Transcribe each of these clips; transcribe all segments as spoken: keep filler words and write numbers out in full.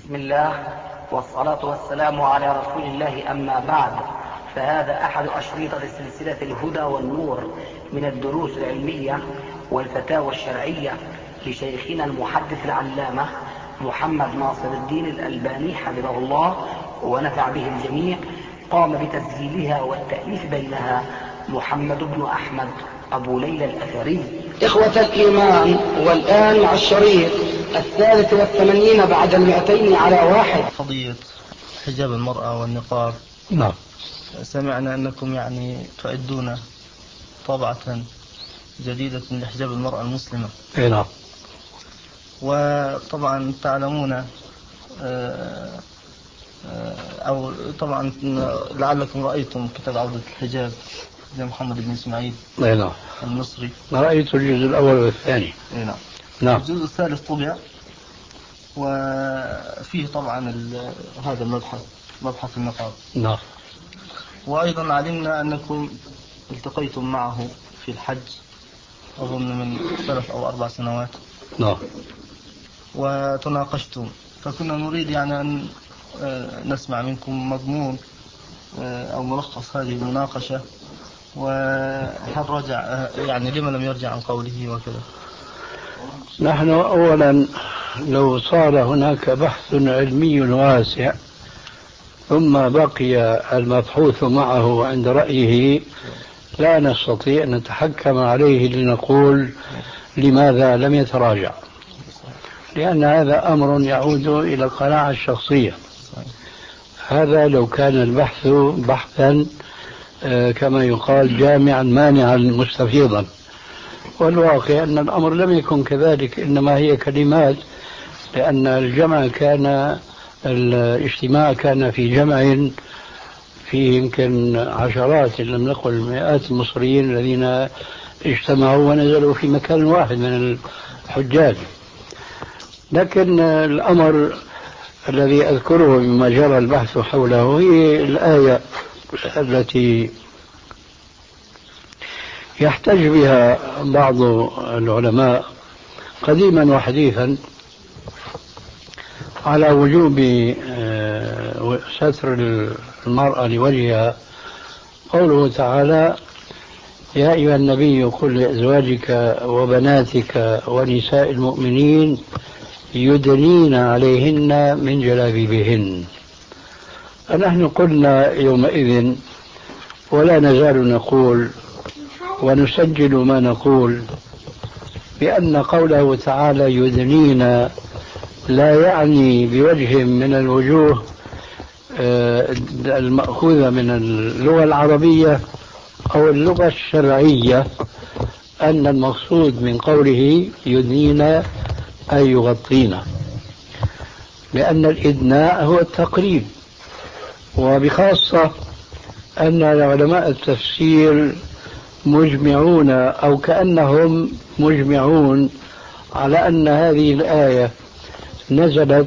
بسم الله والصلاة والسلام على رسول الله، أما بعد، فهذا أحد أشريطة سلسلة الهدى والنور من الدروس العلمية والفتاوى الشرعية لشيخنا المحدث العلامة محمد ناصر الدين الألباني حفظه الله ونفع به الجميع. قام بتسجيلها والتأليف بينها محمد بن أحمد أبو ليلى الأثري. إخوة الإيمان، والآن مع الشريط الثالث والثمانين بعد المئتين على واحد. قضية حجاب المرأة والنقاب. نعم. سمعنا أنكم يعني تعدون طبعة جديدة لحجاب المرأة المسلمة. اي نعم. وطبعا تعلمون أو طبعا لعلكم رأيتم كتاب عودة الحجاب زي محمد بن إسماعيل. اي نعم. المصري. رأيت الجزء الأول والثاني. اي نعم. نعم. الجزء الثالث طبع وفيه طبعا هذا المبحث، مبحث النقاب. نعم. وأيضا علمنا أنكم التقيتم معه في الحج أظن من ثلاث أو أربع سنوات. نعم. وتناقشتم، فكنا نريد يعني أن نسمع منكم مضمون أو ملخص هذه المناقشة، وهل رجع يعني لما لم يرجع عن قوله وكذا. نحن أولا لو صار هناك بحث علمي واسع ثم بقي المبحوث معه عند رأيه لا نستطيع أن نتحكم عليه لنقول لماذا لم يتراجع، لأن هذا أمر يعود إلى القناعة الشخصية. هذا لو كان البحث بحثا كما يقال جامعا مانعا مستفيضا، والواقع أن الأمر لم يكن كذلك، إنما هي كلمات، لأن الجمع كان الاجتماع كان في جمع فيه يمكن عشرات إن لم نقل مئات المصريين الذين اجتمعوا ونزلوا في مكان واحد من الحجاج. لكن الأمر الذي أذكره مما جرى البحث حوله هي الآية التي يحتج بها بعض العلماء قديما وحديثا على وجوب ستر المرأة لوجهها. قوله تعالى: يا أيها النبي قل لأزواجك وبناتك ونساء المؤمنين يدنين عليهن من جلابيبهن. فنحن قلنا يومئذ ولا نزال نقول ونسجل ما نقول بأن قوله تعالى يدنين لا يعني بوجه من الوجوه المأخوذة من اللغة العربية أو اللغة الشرعية أن المقصود من قوله يدنين أي يغطين، لأن الإدناء هو التقريب. وبخاصة أن علماء التفسير مجمعون أو كأنهم مجمعون على أن هذه الآية نزلت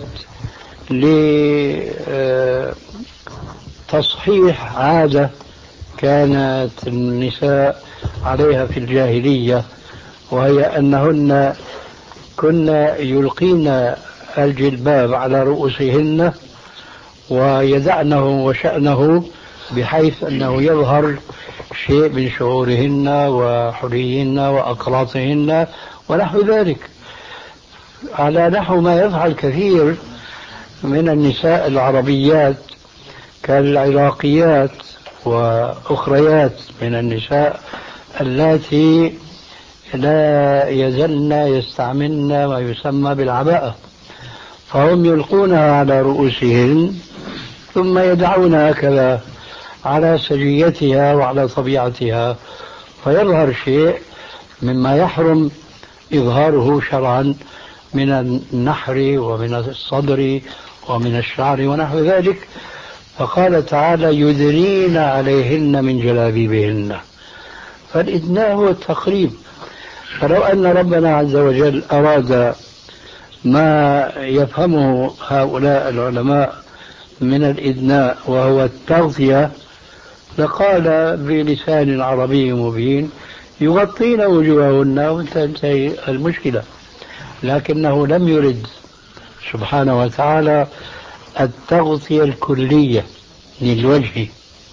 لتصحيح عادة كانت النساء عليها في الجاهلية، وهي أنهن كنا يلقين الجلباب على رؤوسهن ويدعنه وشأنه بحيث أنه يظهر شيء من شعورهن وحليهن وأقراطهن ونحو ذلك، على نحو ما يفعل كثير من النساء العربيات كالعراقيات وأخريات من النساء اللاتي لا يزلن يستعملن ما يسمى بالعباءة، فهم يلقونها على رؤوسهن ثم يدعونها هكذا على سجيتها وعلى طبيعتها، فيظهر شيء مما يحرم إظهاره شرعا من النحر ومن الصدر ومن الشعر ونحو ذلك. فقال تعالى يدنين عليهن من جلابيبهن، فالإدناء هو التقريب. فلو أن ربنا عز وجل أراد ما يفهمه هؤلاء العلماء من الإدناء وهو التغطية لقال بلسان عربي مبين يغطين وجوههن وانتهي المشكلة، لكنه لم يرد سبحانه وتعالى التغطية الكلية للوجه،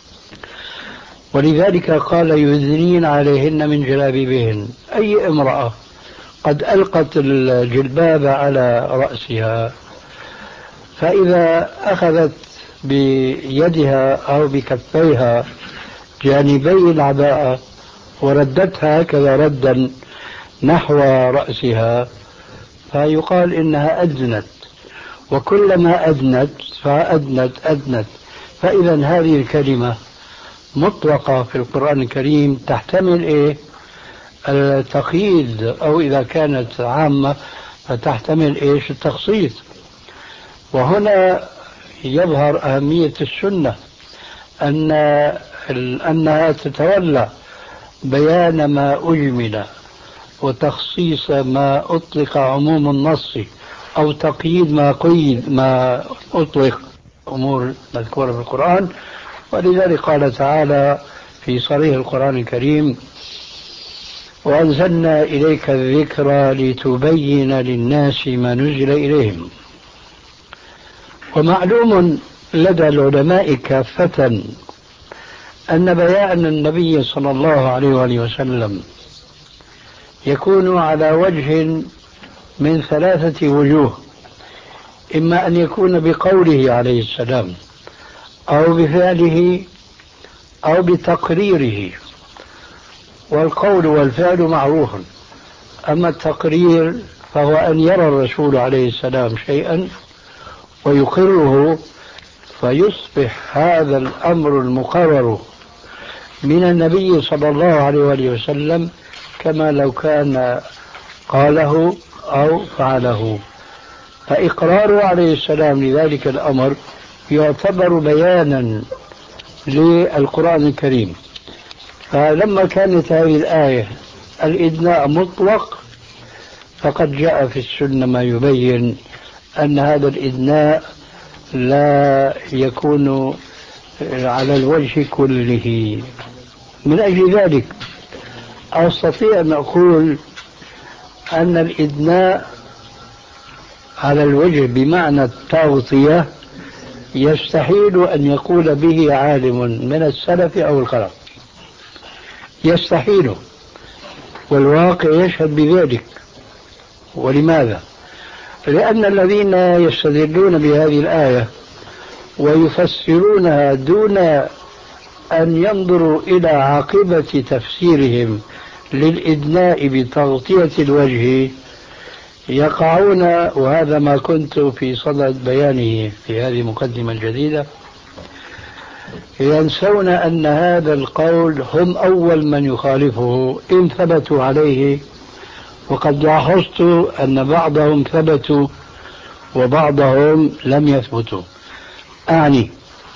ولذلك قال يدنين عليهن من جلابيبهن. أي امرأة قد ألقت الجلباب على رأسها، فإذا أخذت بيدها أو بكفيها جانبي العباءة وردتها هكذا ردا نحو رأسها فيقال إنها أدنت، وكلما أدنت فأدنت أدنت. فإذا هذه الكلمة مطلقة في القرآن الكريم تحتمل إيه؟ التقييد، أو إذا كانت عامة فتحتمل إيش؟ التخصيص. وهنا يظهر أهمية السنة، أن أنها تتولى بيان ما أجمل وتخصيص ما أطلق عموم النص، أو تقييد ما قيد ما أطلق أمور مذكورة في القرآن. ولذلك قال تعالى في صريح القرآن الكريم: وأنزلنا إليك الذكر لتبين للناس ما نزل إليهم. ومعلوم لدى العلماء كافة أن بيان النبي صلى الله عليه وآله وسلم يكون على وجه من ثلاثة وجوه: إما أن يكون بقوله عليه السلام، أو بفعله، أو بتقريره. والقول والفعل معروف، أما التقرير فهو أن يرى الرسول عليه السلام شيئا ويقره، فيصبح هذا الأمر المقرر من النبي صلى الله عليه وآله وسلم كما لو كان قاله أو فعله. فإقراره عليه السلام لذلك الأمر يعتبر بيانا للقرآن الكريم. فلما كانت هذه الآية الإدناء مطلق، فقد جاء في السنة ما يبين أن هذا الإدناء لا يكون على الوجه كله. من أجل ذلك أستطيع أن أقول أن الإدناء على الوجه بمعنى التغطية يستحيل أن يقول به عالم من السلف أو الخلف، يستحيل، والواقع يشهد بذلك. ولماذا؟ لأن الذين يستدلون بهذه الآية ويفسرونها دون أن ينظروا إلى عاقبة تفسيرهم للإدناء بتغطية الوجه يقعون، وهذا ما كنت في صدد بيانه في هذه المقدمة الجديدة، ينسون أن هذا القول هم أول من يخالفه إن ثبتوا عليه. وقد لاحظت أن بعضهم ثبتوا وبعضهم لم يثبتوا. أعني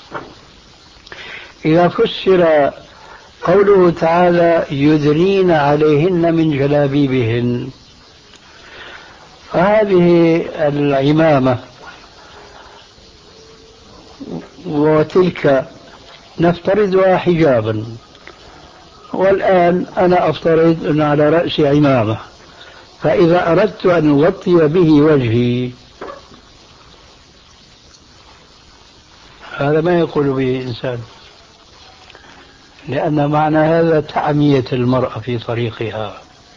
إذا فسر قوله تعالى يدنين عليهن من جلابيبهن، فهذه العمامة وتلك نفترضها حجابا، والآن أنا أفترض أن على رأسي عمامة، فإذا أردت أن أغطي به وجهي هذا ما يقول به إنسان، لأن معنى هذا تعمية المرأة في طريقها،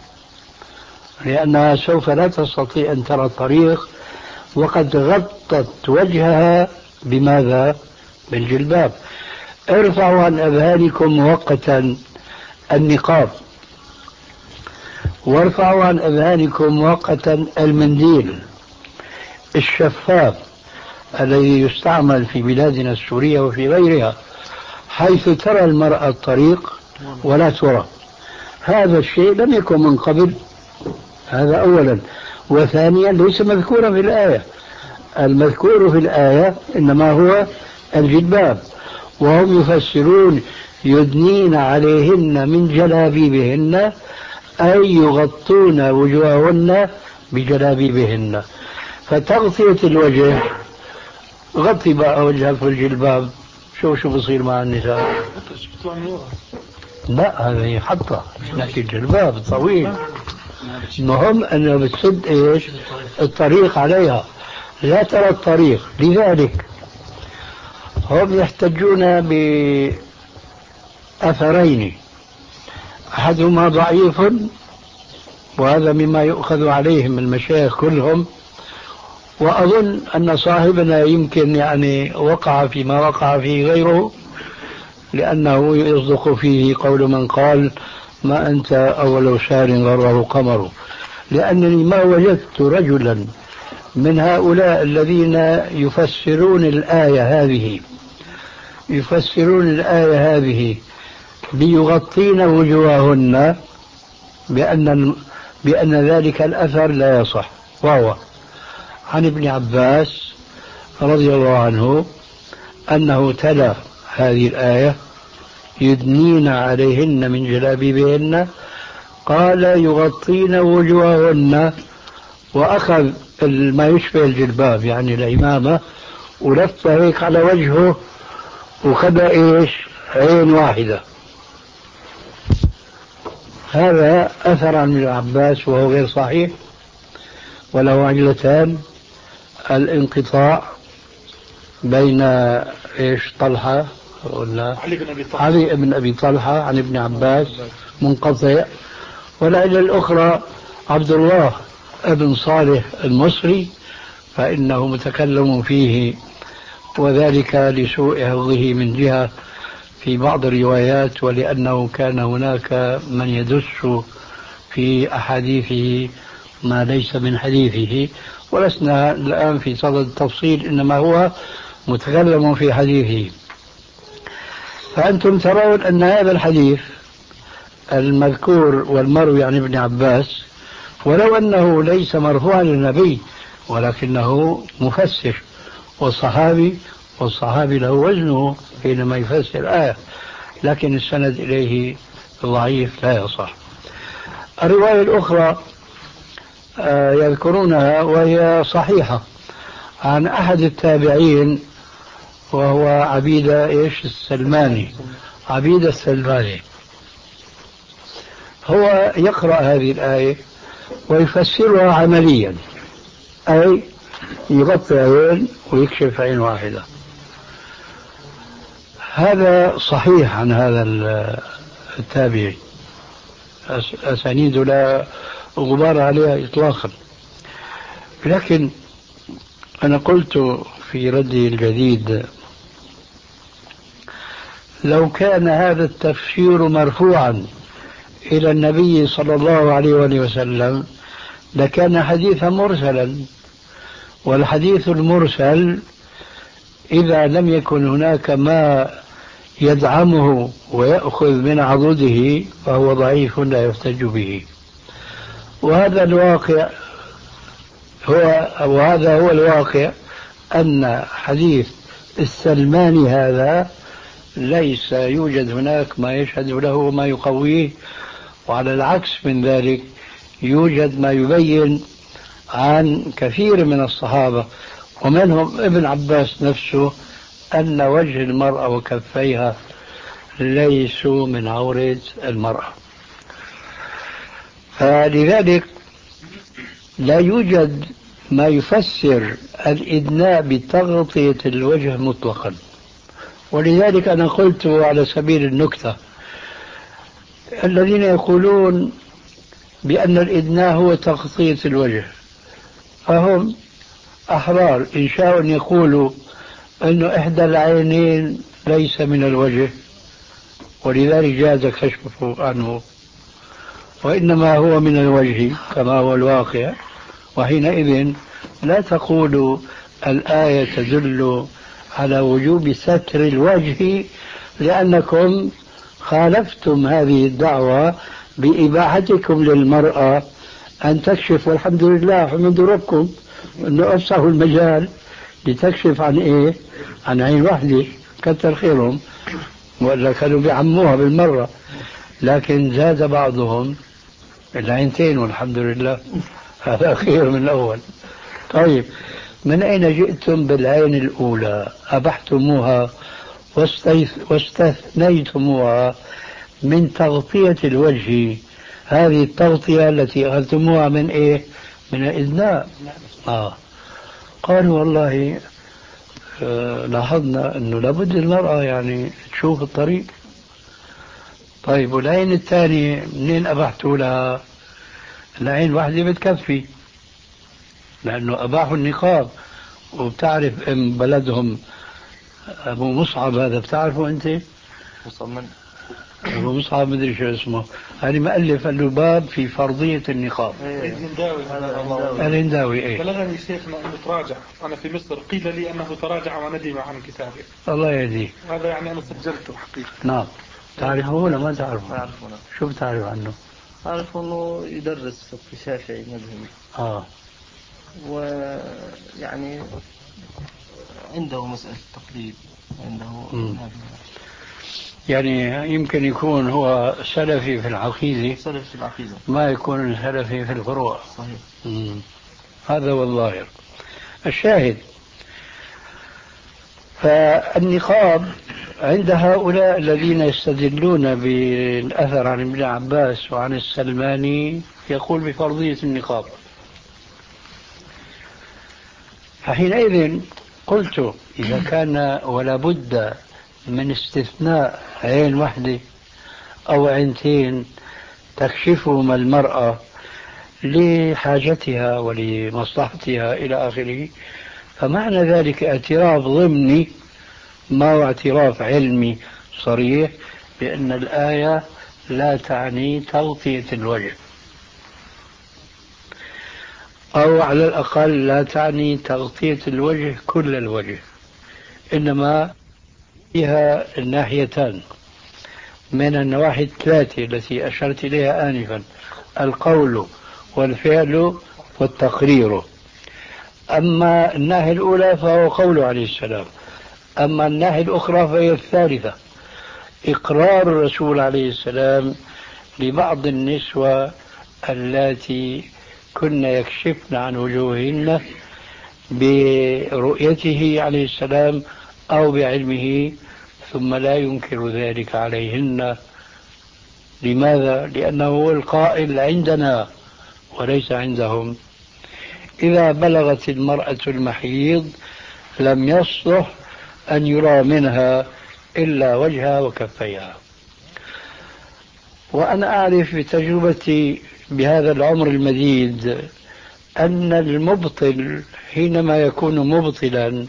لأنها سوف لا تستطيع أن ترى الطريق وقد غطت وجهها بماذا؟ بالجلباب. ارفعوا عن أذهانكم مؤقتا النقاب، وارفعوا عن أذهانكم مؤقتا المنديل الشفاف الذي يستعمل في بلادنا السورية وفي غيرها، حيث ترى المرأة الطريق ولا ترى. هذا الشيء لم يكن من قبل، هذا أولا. وثانيا ليس مذكورا في الآية، المذكور في الآية إنما هو الجلباب، وهم يفسرون يدنين عليهن من جلابيبهن أي يغطون وجوههن بجلابيبهن. فتغطية الوجه، غطي بقى وجهك في الجلباب، شو شو بصير مع النساء؟ لا هذا يحطها، نحكي الجلباب طويل، المهم أنه بتسد إيش؟ الطريق عليها، لا ترى الطريق. لذلك هم يحتجون بأثرين، أحدهما ضعيف وهذا مما يؤخذ عليهم المشايخ كلهم، وأظن أن صاحبنا يمكن يعني وقع فيما وقع فيه غيره، لأنه يصدق فيه قول من قال ما أنت أول شهر غره قمر، لأنني ما وجدت رجلا من هؤلاء الذين يفسرون الآية هذه يفسرون الآية هذه ليغطين وجوههن بأن بأن ذلك الأثر لا يصح، وهو عن ابن عباس رضي الله عنه أنه تلا هذه الآية يدنين عليهن من جلابيبهن، قال يغطين وجوههن، وأخذ ما يشبه الجلباب يعني العمامة ولف هيك على وجهه وخبأ إيش عين واحدة. هذا أثر عن ابن عباس وهو غير صحيح، وله علتان: الانقطاع بين إيش طلحة ولا علي بن أبي طلحة علي بن أبي طلحة عن ابن عباس منقطع، والعلة الأخرى عبد الله بن صالح المصري فإنه متكلم فيه، وذلك لسوء حفظه من جهة في بعض الروايات، ولأنه كان هناك من يدس في أحاديثه ما ليس من حديثه، ولسنا الآن في صدد التفصيل، إنما هو متكلم في حديثه. فأنتم ترون أن هذا الحديث المذكور والمروي عن ابن عباس ولو أنه ليس مرفوعا للنبي ولكنه مفسر، والصحابي والصحابي له وزنه حينما يفسر الآية، لكن السند إليه ضعيف لا يصح. الرواية الأخرى يذكرونها وهي صحيحة عن أحد التابعين وهو عبيدة إيش السلماني، عبيدة السلماني، هو يقرأ هذه الآية ويفسرها عمليا، أي يغطي عين ويكشف عين واحدة. هذا صحيح عن هذا التابعي، أسانيد لا غبار عليها إطلاقا. لكن أنا قلت في ردي الجديد لو كان هذا التفسير مرفوعا إلى النبي صلى الله عليه وآله وسلم لكان حديثا مرسلا، والحديث المرسل إذا لم يكن هناك ما يدعمه ويأخذ من عضده فهو ضعيف لا يحتج به. وهذا الواقع هو وهذا هو الواقع أن حديث السلماني هذا ليس يوجد هناك ما يشهد له وما يقويه، وعلى العكس من ذلك يوجد ما يبين عن كثير من الصحابة ومنهم ابن عباس نفسه أن وجه المرأة وكفيها ليسوا من عورة المرأة. فلذلك لا يوجد ما يفسر الإدناء بتغطية الوجه مطلقا. ولذلك أنا قلت على سبيل النكتة الذين يقولون بأن الإدناء هو تغطية الوجه فهم أحرار إن شاءوا أن يقولوا أن إحدى العينين ليس من الوجه ولذلك جاز كشفه عنه، وإنما هو من الوجه كما هو الواقع، وحينئذ لا تقولوا الآية تدل على وجوب ستر الوجه لأنكم خالفتم هذه الدعوة بإباحتكم للمرأة أن تكشف، والحمد لله حمد ربكم أنه أفسحوا المجال لتكشف عن إيه؟ عن عين واحدة، كتر خيرهم، ولا كانوا بيعموها بالمرة، لكن زاد بعضهم العينتين والحمد لله، هذا خير من الأول. طيب من أين جئتم بالعين الأولى؟ أبحتموها واستثنيتموها من تغطية الوجه، هذه التغطية التي أخذتموها من إيه؟ من الإذناء. آه. قالوا والله آه لاحظنا أنه لابد المرأة يعني تشوف الطريق. طيب والعين الثانية منين أبحتوا لها؟ العين واحدة بتكفي، لأنه أباحوا النقاب. وبتعرف ام بلدهم أبو مصعب هذا، بتعرفه أنت؟ مصعب من؟ أبو مصعب مدري شو اسمه، هذه مؤلف الباب في فرضية النقاب. الهنداوي. الهنداوي إيه. بلغني شيخنا أنه تراجع، أنا في مصر قيل لي أنه تراجع وندم عن كتابه. الله يهديه. هذا يعني أنا سجلته حقيقة. نعم. تعرفه ولا ما تعرفه؟ ما أعرفه. شو بتعرف عنه؟ أعرف أنه يدرس في شافعي مذهبي. آه. ويعني عنده مسألة التقليد عنده. يعني يمكن يكون هو سلفي في العقيدة، سلفي في العقيدة، ما يكون سلفي في الفروع. صحيح. مم. هذا هو الظاهر. الشاهد، فالنقاب عند هؤلاء الذين يستدلون بالأثر عن ابن عباس وعن السلماني يقول بفرضية النقاب. فحينئذ قلت إذا كان ولا بد من استثناء عين واحدة أو عينتين تكشفهما المرأة لحاجتها ولمصلحتها إلى آخره، فمعنى ذلك اعتراف ضمني ما هو اعتراف علمي صريح بأن الآية لا تعني تغطية الوجه، أو على الأقل لا تعني تغطية الوجه كل الوجه، إنما فيها الناحيتان من النواحي الثلاثة التي أشرت إليها آنفا: القول والفعل والتقرير. أما الناحية الأولى فهو قول عليه السلام، أما الناحية الأخرى فهي الثالثة: إقرار الرسول عليه السلام لبعض النسوة اللاتي كن يكشفن عن وجوههن برؤيته عليه السلام أو بعلمه، ثم لا ينكر ذلك عليهن. لماذا؟ لأنه هو القائل عندنا وليس عندهم. إذا بلغت المرأة المحيض لم يصلح أن يرى منها إلا وجهها وكفيها. وأنا أعرف بتجربتي بهذا العمر المديد أن المبطل حينما يكون مبطلا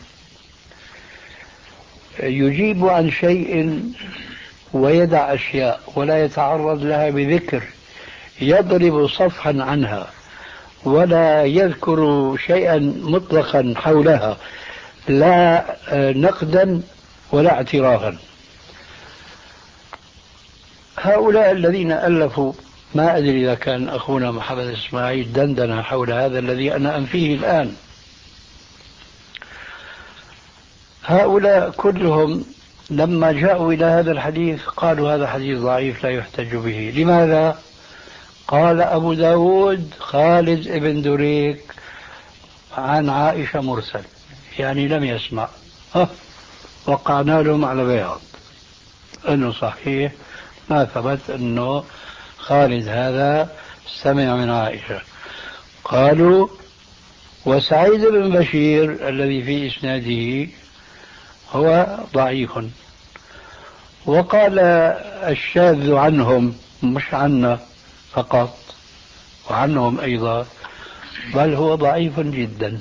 يجيب عن شيء ويدع أشياء ولا يتعرض لها بذكر، يضرب صفحا عنها ولا يذكر شيئا مطلقا حولها، لا نقدا ولا اعترافا. هؤلاء الذين ألفوا، ما أدري إذا كان أخونا محمد إسماعيل دندن حول هذا الذي أنا أنفيه الآن، هؤلاء كلهم لما جاءوا إلى هذا الحديث قالوا هذا حديث ضعيف لا يحتج به. لماذا؟ قال أبو داود خالد ابن دريك عن عائشة مرسل، يعني لم يسمع. ها وقعنا لهم على بياض أنه صحيح ما ثبت أنه خالد هذا سمع من عائشة. قالوا وسعيد بن بشير الذي في إسناده هو ضعيف. وقال الشاذ عنهم، مش عنا فقط، وعنهم أيضا، بل هو ضعيف جدا.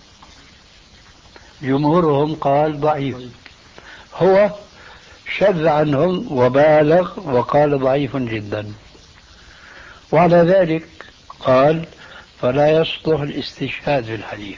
جمهورهم قال ضعيف، هو شذ عنهم وبالغ وقال ضعيف جدا. وعلى ذلك قال فلا يصلح الاستشهاد في الحديث.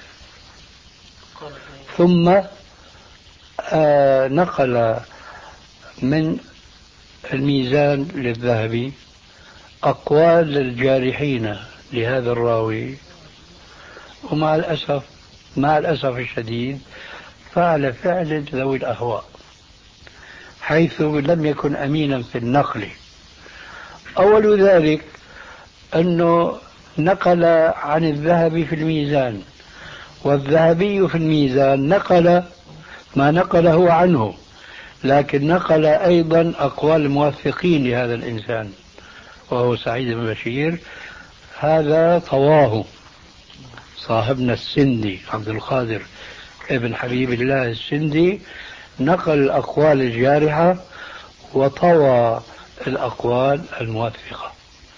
ثم آه نقل من الميزان للذهبي أقوال الجارحين لهذا الراوي، ومع الأسف مع الأسف الشديد فعل فعل ذوي الأهواء، حيث لم يكن أمينا في النقل. أول ذلك أنه نقل عن الذهبي في الميزان، والذهبي في الميزان نقل ما نقله عنه، لكن نقل أيضا أقوال الموثقين لهذا الإنسان وهو سعيد بن بشير. هذا طواه صاحبنا السندي عبد القادر ابن حبيب الله السندي نقل الأقوال الجارحة وطوى الأقوال الموثقة،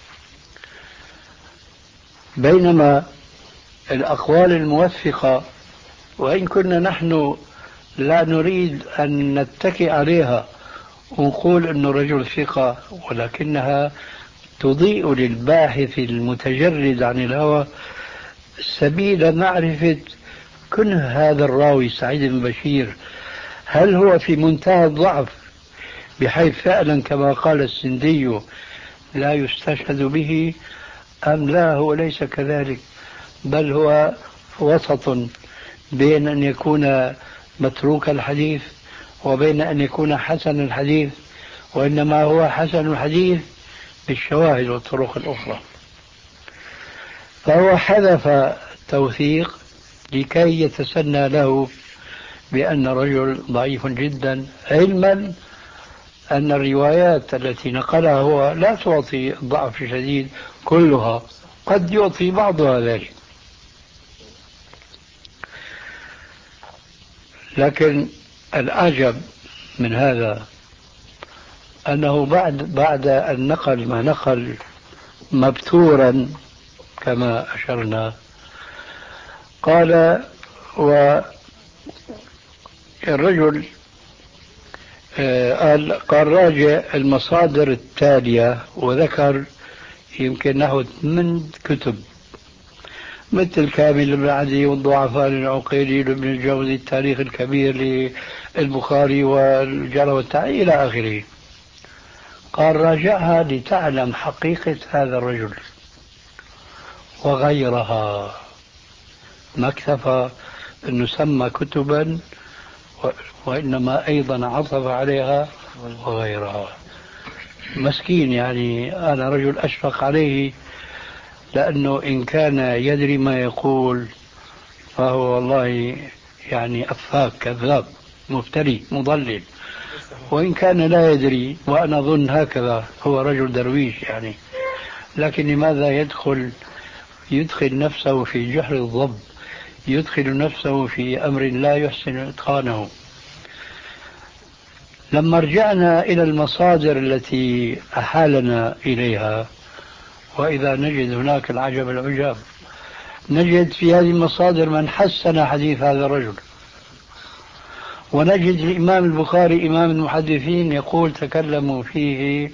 بينما الأقوال الموثقة وإن كنا نحن لا نريد أن نتكئ عليها ونقول أنه رجل ثقة، ولكنها تضيء للباحث المتجرد عن الهوى سبيل معرفة كنه هذا الراوي سعيد بن بشير، هل هو في منتهى الضعف بحيث فعلا كما قال السندي لا يستشهد به، أم لا هو ليس كذلك، بل هو وسط بين أن يكون متروك الحديث وبين أن يكون حسن الحديث، وإنما هو حسن الحديث بالشواهد والطرق الأخرى. فهو حذف توثيق لكي يتسنى له بأن رجل ضعيف جدا، علما أن الروايات التي نقلها هو لا تعطي ضعف شديد كلها، قد يعطي بعضها ذلك. لكن الأعجب من هذا أنه بعد بعد أن نقل ما نقل مبتورا كما أشرنا، قال والرجل قال قال راجع المصادر التالية، وذكر يمكن نحو من كتب مثل كامل بن عدي والضعفاء للعقيلي لابن الجوزي، التاريخ الكبير للبخاري والجرى والتعديل إلى آخره. قال راجعها لتعلم حقيقة هذا الرجل وغيرها، ما اكتفى أنه سمى كتبا وإنما أيضا عطف عليها وغيرها. مسكين يعني، أنا رجل أشفق عليه، لأنه إن كان يدري ما يقول فهو والله يعني أفاك كذاب مفتري مضلل، وإن كان لا يدري وأنا أظن هكذا هو رجل درويش يعني، لكن لماذا يدخل يدخل نفسه في جحر الضب، يدخل نفسه في أمر لا يحسن إتقانه. لما رجعنا إلى المصادر التي أحالنا إليها، وإذا نجد هناك العجب العجاب، نجد في هذه المصادر من حسن حديث هذا الرجل، ونجد الإمام البخاري إمام المحدثين يقول تكلموا فيه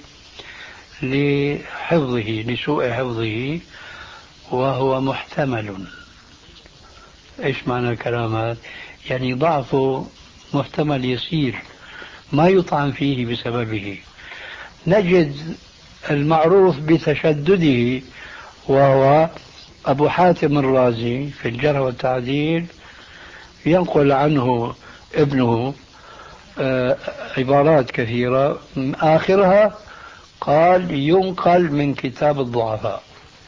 لحفظه لسوء حفظه وهو محتمل. إيش معنى الكلام هذا؟ يعني ضعفه محتمل يسير ما يطعن فيه بسببه. نجد المعروف بتشدده وهو أبو حاتم الرازي في الجرح والتعديل، ينقل عنه ابنه عبارات كثيرة، آخرها قال ينقل من كتاب الضعفاء.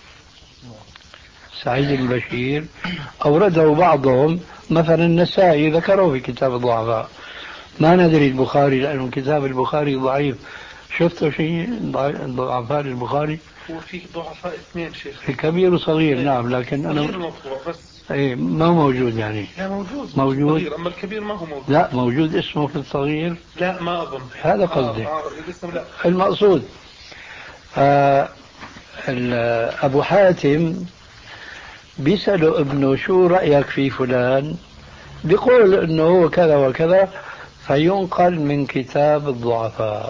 سعيد بن بشير أورده بعضهم، مثلا النسائي ذكره في كتاب الضعفاء، ما ندري البخاري لأنه كتاب البخاري ضعيف. شفتوا شيء ضعفاء البخاري؟ هو في ضعفاء اثنين شيخ، في كبير وصغير. نعم، لكن أنا الموضوع بس ايه ما هو موجود يعني. لا موجود موجود الصغير، أما الكبير ما هو موجود. لا موجود اسمه في الصغير. لا ما أظن، هذا قصدي. آه آه لا. المقصود آه أبو حاتم بيسأله ابنه شو رأيك في فلان، بيقول انه هو كذا وكذا، فينقل من كتاب الضعفاء.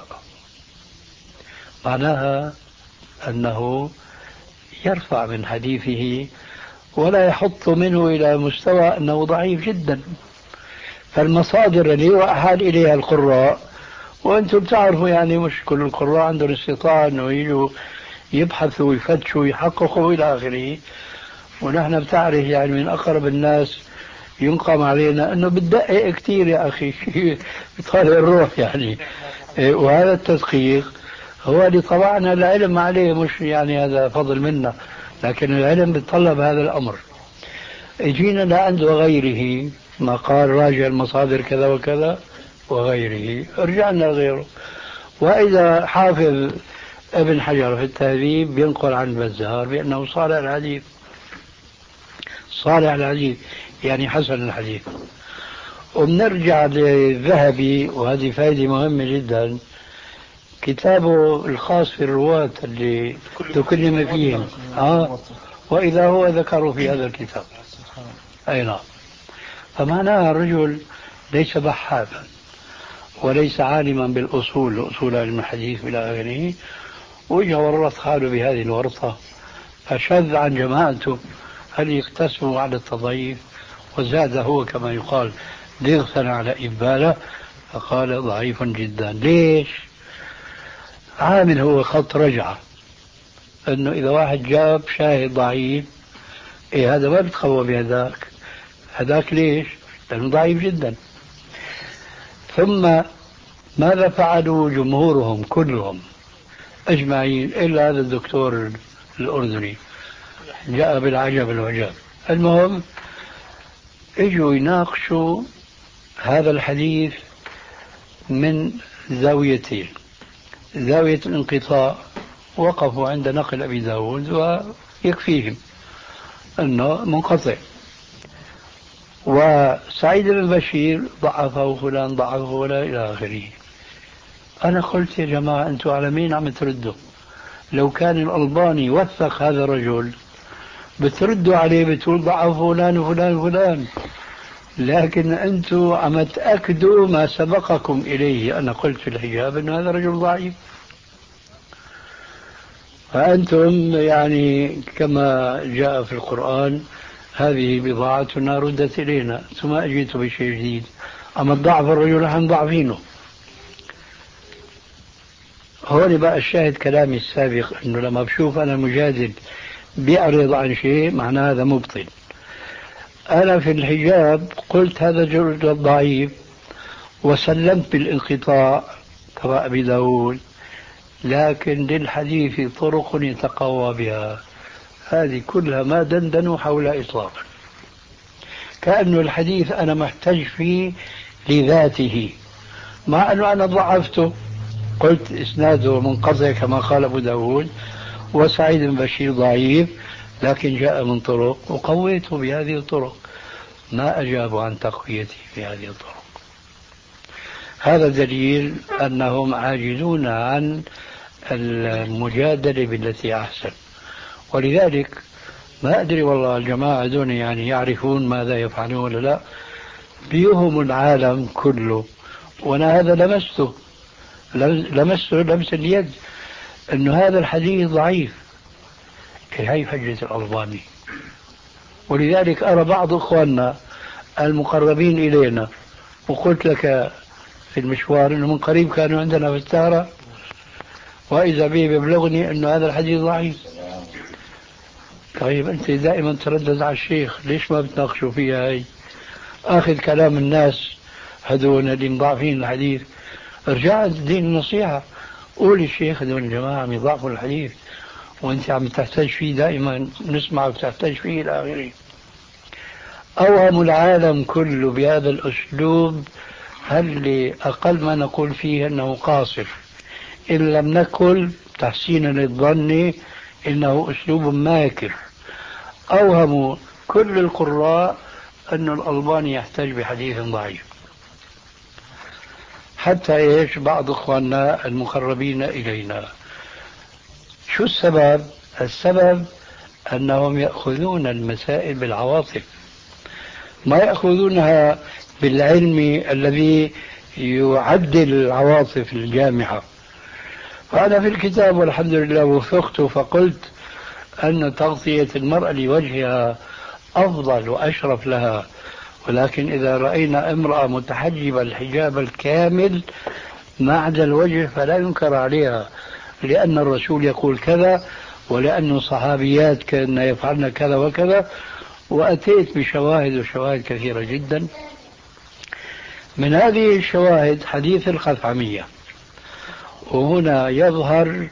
معناها أنه يرفع من حديثه ولا يحط منه إلى مستوى أنه ضعيف جدا. فالمصادر اللي هو أحال إليها القراء، وأنتم تعرفوا يعني مش كل القراء عندهم استطاعة أنه يجوا يبحثوا ويفتشوا ويحققوا إلى آخره، ونحن بتعرف يعني من أقرب الناس ينقم علينا أنه بتدقق كثير يا أخي بطالع الروح يعني. وهذا التدقيق هو اللي طبعنا العلم عليه، مش يعني هذا فضل منا، لكن العلم بيتطلب هذا الأمر. اجينا لعند وغيره ما قال راجع المصادر كذا وكذا وغيره، رجعنا لغيره. وإذا حافظ ابن حجر في التهذيب بينقل عن البزار بأنه صالح الحديث، صالح الحديث يعني حسن الحديث. وبنرجع للذهبي، وهذه فائدة مهمة جدا، كتابه الخاص في الرواة اللي تكلم فيهم، آه وإذا هو ذكروا في هذا الكتاب. أي نعم. فمعناها الرجل ليس بحاثا وليس عالما بالأصول، أصول علم الحديث إلى آخره، وجه ورط حاله بهذه الورطة فشذ عن جماعته. هل يقتسموا على التضعيف؟ وزاد هو كما يقال ضغثا على إبالة، فقال ضعيف جدا. ليش؟ عامل هو خط رجعة، أنه إذا واحد جاب شاهد ضعيف، إيه هذا ما بتقوى بهذاك، هذاك ليش؟ لأنه ضعيف جدا. ثم ماذا فعلوا جمهورهم كلهم أجمعين إلا هذا الدكتور الأردني جاء بالعجب العجاب. المهم اجوا يناقشوا هذا الحديث من زاويتين. زاوية الانقطاع وقفوا عند نقل أبي داود ويكفيهم أنه منقطع، وسعيد بن بشير ضعفه فلان ضعفه فلان إلى آخره. أنا قلت يا جماعة أنتم على مين عم تردوا؟ لو كان الألباني وثق هذا الرجل بتردوا عليه بتقول ضعف فلان وفلان وفلان، لكن أنتم عم تأكدوا ما سبقكم إليه. أنا قلت في الحجاب أن هذا رجل ضعيف، فأنتم يعني كما جاء في القرآن هذه بضاعتنا ردت إلينا، ثم أجيتوا بشيء جديد. أما الضعف الرجل نحن ضعفينه. هون بقى الشاهد كلامي السابق، أنه لما بشوف أنا مجادل بيعرض عن شيء معناه هذا مبطل. أنا في الحجاب قلت هذا الرجل ضعيف وسلمت بالانقطاع كما أبي داود، لكن للحديث طرق يتقوى بها. هذه كلها ما دندنوا حول إطلاقا، كأنه الحديث أنا محتج فيه لذاته، مع أنه أنا ضعفته. قلت إسناده منقطع كما قال أبو داود، وسعيد بن بشير ضعيف لكن جاء من طرق وقويته بهذه الطرق. ما أجابوا عن تقويته بهذه الطرق. هذا دليل أنهم عاجزون عن المجادلة بالتي أحسن. ولذلك ما أدري والله الجماعة دون يعني يعرفون ماذا يفعلون ولا لا، بيهم العالم كله. وأنا هذا لمسته لمسته لمس اليد أنه هذا الحديث ضعيف. هي حجة الألباني. ولذلك أرى بعض إخواننا المقربين إلينا، وقلت لك في المشوار أنه من قريب كانوا عندنا في السهرة، وإذا به يبلغني أنه هذا الحديث ضعيف. طيب أنت دائما تردد على الشيخ، ليش ما بتناقشوا فيها؟ هاي آخذ كلام الناس هذول اللي مضاعفين الحديث، ارجع الدين النصيحة، قول الشيخ هذول الجماعة عم يضاعفوا الحديث وانت عم تحتاج فيه، دائما نسمع وتحتاج فيه إلى آخره. أوهم العالم كله بهذا الأسلوب، هل أقل ما نقول فيه أنه قاصر، إن لم نقل تحسينا للظن إنه أسلوب ماكر. أوهموا كل القراء أن الألباني يحتاج بحديث ضعيف، حتى إيش بعض إخواننا المقربين إلينا. شو السبب؟ السبب أنهم يأخذون المسائل بالعواطف، ما يأخذونها بالعلم الذي يعدل العواطف الجامعة. فأنا في الكتاب والحمد لله وفقت فقلت أن تغطية المرأة لوجهها أفضل وأشرف لها، ولكن إذا رأينا امرأة متحجبة الحجاب الكامل ما عدا الوجه فلا ينكر عليها، لأن الرسول يقول كذا، ولأن صحابيات كان يفعلن كذا وكذا. وأتيت بشواهد وشواهد كثيرة جدا. من هذه الشواهد حديث الخثعمية. وهنا يظهر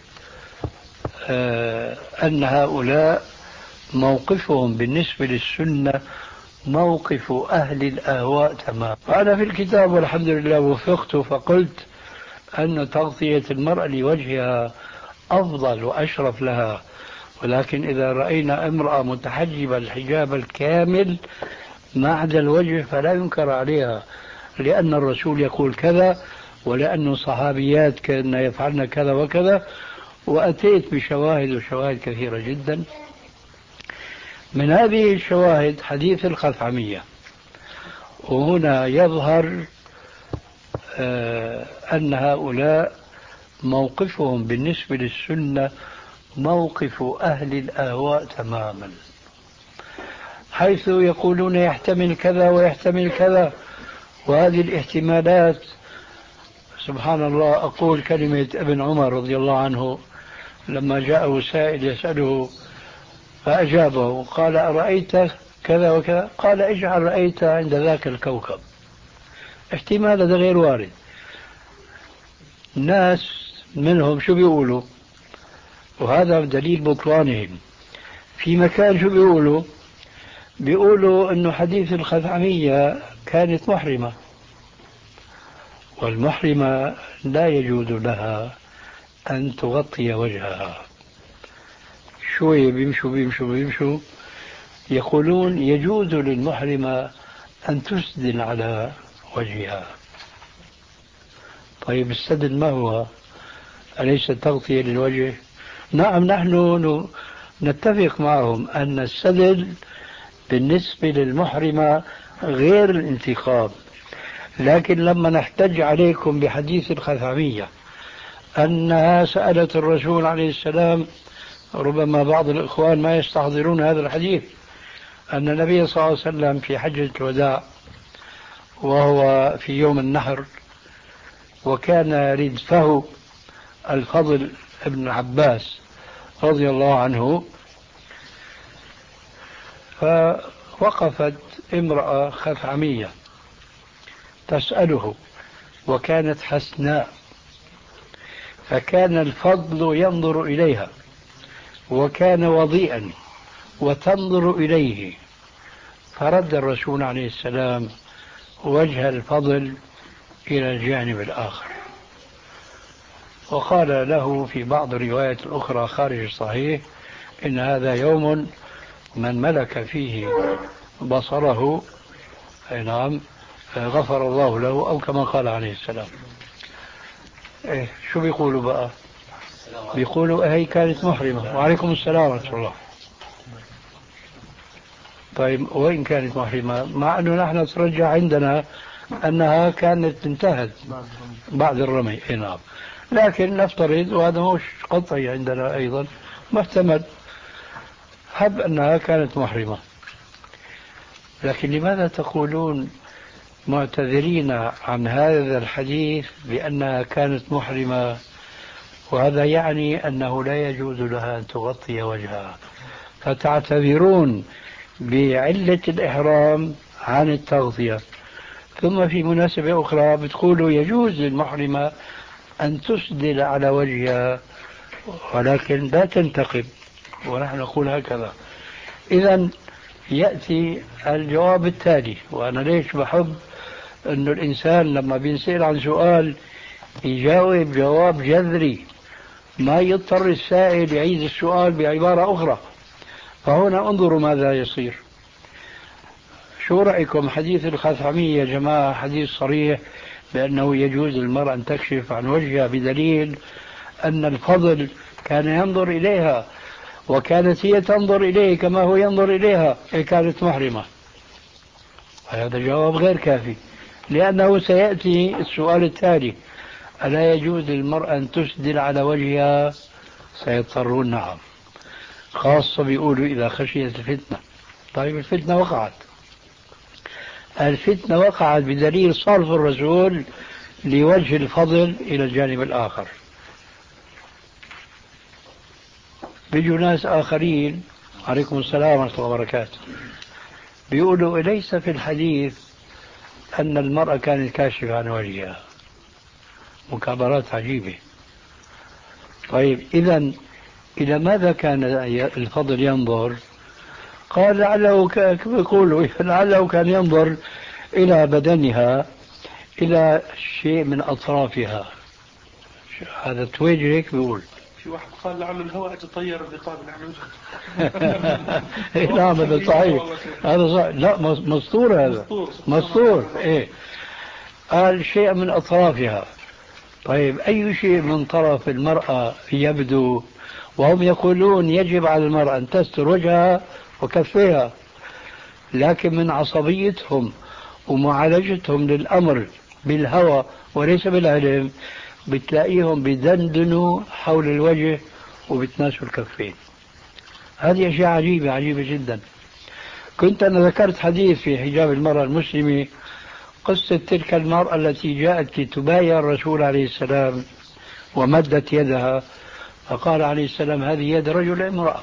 آه أن هؤلاء موقفهم بالنسبة للسنة موقف أهل الأهواء تمام. وأنا في الكتاب والحمد لله وفقت فقلت أن تغطية المرأة لوجهها أفضل وأشرف لها، ولكن إذا رأينا امرأة متحجبة الحجاب الكامل ما عدا الوجه فلا ينكر عليها، لأن الرسول يقول كذا، ولأن صحابيات كان يفعلن كذا وكذا، وأتيت بشواهد وشواهد كثيرة جدا. من هذه الشواهد حديث الخثعمية، وهنا يظهر أن هؤلاء موقفهم بالنسبة للسنة موقف أهل الأهواء تماما، حيث يقولون يحتمل كذا ويحتمل كذا، وهذه الاحتمالات سبحان الله. أقول كلمة ابن عمر رضي الله عنه لما جاءه سائل يسأله فأجابه قال أرأيت كذا وكذا؟ قال اجعل رأيت عند ذاك الكوكب. احتمال هذا غير وارد. الناس منهم شو بيقولوا، وهذا دليل بطلانهم، في مكان شو بيقولوا؟ بيقولوا انه حديث الخثعمية كانت محرمة، والمحرمة لا يجوز لها ان تغطي وجهها. شوية بيمشوا بيمشوا بيمشوا يقولون يجوز للمحرمة ان تسدل على وجهها. طيب السدل ما هو؟ أليس تغطية للوجه؟ نعم، نحن نتفق معهم أن السدل بالنسبة للمحرمة غير الانتقاب، لكن لما نحتج عليكم بحديث الخثعمية أنها سألت الرسول عليه السلام، ربما بعض الإخوان ما يستحضرون هذا الحديث، أن النبي صلى الله عليه وسلم في حجة الوداع وهو في يوم النحر، وكان ردفه الفضل ابن عباس رضي الله عنه، فوقفت امرأة خثعمية تسأله، وكانت حسناء، فكان الفضل ينظر إليها، وكان وضيئا وتنظر إليه، فرد الرسول عليه السلام وجه الفضل إلى الجانب الآخر، وقال له في بعض الروايات الأخرى خارج الصحيح إن هذا يوم من ملك فيه بصره نعم غفر الله له، أو كما قال عليه السلام. إيه شو بيقولوا بقى؟ بيقولوا هي كانت محرمة. وعليكم السلام ورحمة الله. طيب وين كانت محرمة؟ مع أنه نحن ترجع عندنا أنها كانت انتهت بعد الرمي. إيه نعم، لكن نفترض، وهذا مش قطعي عندنا أيضا، محتمل، حب أنها كانت محرمة. لكن لماذا تقولون معتذرين عن هذا الحديث بأنها كانت محرمة، وهذا يعني أنه لا يجوز لها أن تغطي وجهها، فتعتذرون بعلة الإحرام عن التغطية، ثم في مناسبة أخرى بتقولوا يجوز للمحرمة أن تسدل على وجهها ولكن لا تنتقب، ونحن نقول هكذا. إذن يأتي الجواب التالي، وأنا ليش بحب أنه الإنسان لما بينسأل عن سؤال يجاوب جواب جذري، ما يضطر السائل يعيد السؤال بعبارة أخرى. فهنا انظروا ماذا يصير. شو رأيكم حديث الخثعمية يا جماعة؟ حديث صريح بأنه يجوز للمرأة أن تكشف عن وجهها، بدليل أن الفضل كان ينظر إليها، وكانت هي تنظر إليه كما هو ينظر إليها، كانت محرمة. هذا جواب غير كافي، لأنه سيأتي السؤال التالي: ألا يجوز للمرأة أن تسدل على وجهها؟ سيضطرون نعم، خاصة بيقولوا إذا خشيت الفتنة. طيب الفتنة وقعت، الفتنة وقعت بدليل صرف الرسول لوجه الفضل إلى الجانب الآخر. بيجوا ناس آخرين، عليكم السلام ورحمة الله وبركاته، بيقولوا ليس في الحديث أن المرأة كانت كاشفة عن وجهها. مكابرات عجيبة. طيب إذن إلى ماذا كان الفضل ينظر؟ قال لعله كما يقولوا لعله كان ينظر إلى بدنها، إلى شيء من أطرافها. هذا تويجر هيك بيقول. في واحد قال لعل الهواء يتطير الرقاب عن وجهه. نعم هذا صحيح، هذا صحيح. لا مسطور، هذا مسطور. إيه قال شيء من أطرافها. طيب أي شيء من طرف المرأة يبدو؟ وهم يقولون يجب على المرأة أن تستر وجهها وكفيها، لكن من عصبيتهم ومعالجتهم للأمر بالهوى وليس بالعلم بتلاقيهم بدندنوا حول الوجه وبتناسوا الكفين. هذه أشياء عجيبة عجيبة جدا. كنت أنا ذكرت حديث في حجاب المرأة المسلمة، قصة تلك المرأة التي جاءت لتبايع الرسول عليه السلام ومدت يدها، فقال عليه السلام هذه يد رجل امرأة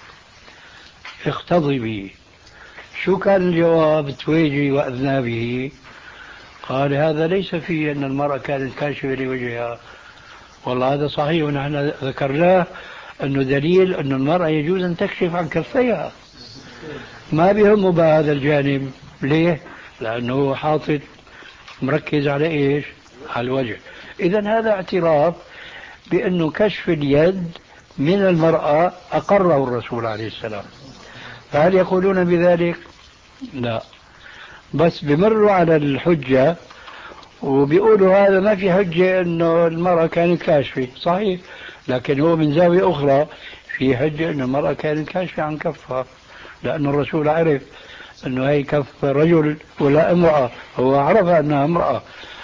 اختضبي. شو كان الجواب تويجي وأذنابه؟ قال هذا ليس فيه أن المرأة كانت كاشفة لوجهها. والله هذا صحيح، ونحن ذكرناه أنه دليل أن المرأة يجوز أن تكشف عن كفيها، ما بهم بهذا الجانب. ليه؟ لأنه حاطط مركز على إيش؟ على الوجه. إذن هذا اعتراف بأنه كشف اليد من المرأة أقره الرسول عليه السلام. فهل يقولون بذلك؟ لا، بس بمروا على الحجة وبيقولوا هذا ما في حجة أنه المرأة كانت كاشفة. صحيح، لكن هو من زاوية أخرى في حجة أن المرأة كانت كاشفة عن كفها، لأن الرسول عرف أنه هي كف رجل ولا امرأة، هو عرف أنها امرأة.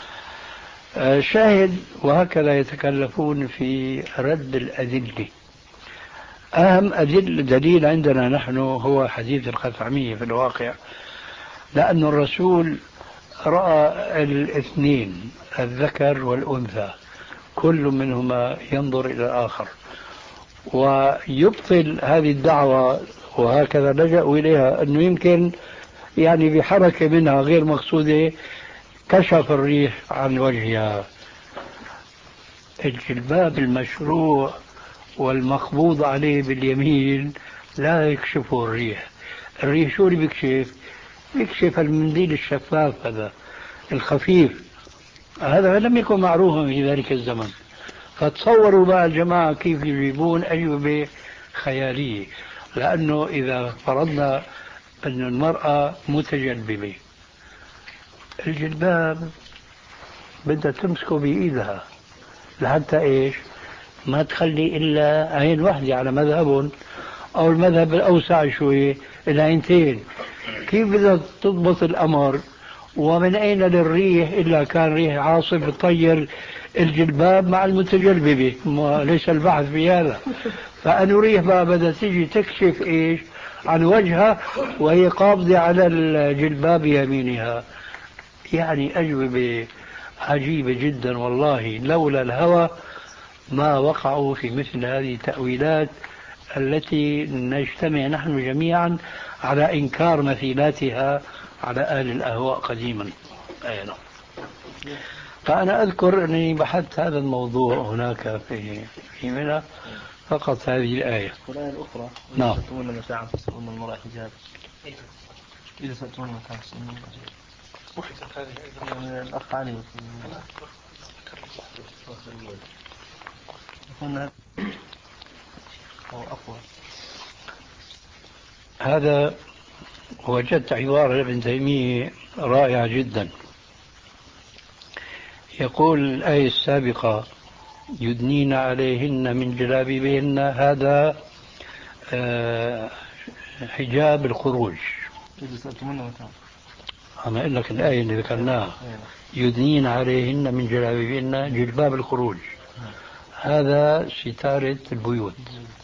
شاهد. وهكذا يتكلفون في رد الأدلة. أهم أدل دليل عندنا نحن هو حديث الخثعمية في الواقع، لأن الرسول رأى الاثنين الذكر والأنثى كل منهما ينظر إلى الآخر، ويبطل هذه الدعوة. وهكذا لجأوا إليها أنه يمكن يعني بحركة منها غير مقصودة كشف الريح عن وجهها. الجلباب المشروع والمقبوض عليه باليمين لا يكشفه الريح. الريح شو اللي بيكشف؟ بيكشف المنديل الشفاف هذا الخفيف، هذا لم يكن معروفا في ذلك الزمن. فتصوروا بقى الجماعة كيف يجيبون أجوبة خيالية، لأنه إذا فرضنا أن المرأة متجلببة، الجلباب بدها تمسكه بإيدها لحتى إيش؟ ما تخلي إلا عين واحدة على مذهبهم، أو المذهب الأوسع شوي العينتين. كيف بدها تضبط الأمر؟ ومن أين للريح إلا كان ريح عاصف تطير الجلباب مع المتجلببة؟ ليس البحث في هذا. فأنو ريح بقى بدها تيجي تكشف إيش؟ عن وجهها وهي قابضة على الجلباب يمينها. يعني أجوبة عجيبة جدا والله، لولا الهوى ما وقعوا في مثل هذه التأويلات التي نجتمع نحن جميعا على إنكار مثيلاتها على أهل الأهواء قديما. أي نعم. فأنا أذكر أنني بحثت هذا الموضوع هناك في في منى فقط هذه الآية. والآية الأخرى نعم. إذا سألتمون متاعا فاسألون المرأة حجاب. إذا سألتمون متاعا فاسألون المرأة حجاب. وحدت هذه أيضا. الأخ علي قلنا هو أقوى. هذا وجدت عبارة لابن تيمية رائعة جدا. يقول الآية السابقة يدنين عليهن من جلابيبهن، هذا حجاب الخروج. إذا سألتمون متاعا أنا أقول لك الآية اللي ذكرناها يدنين عليهن من جلابيبهن جلباب الخروج، هذا ستارة البيوت.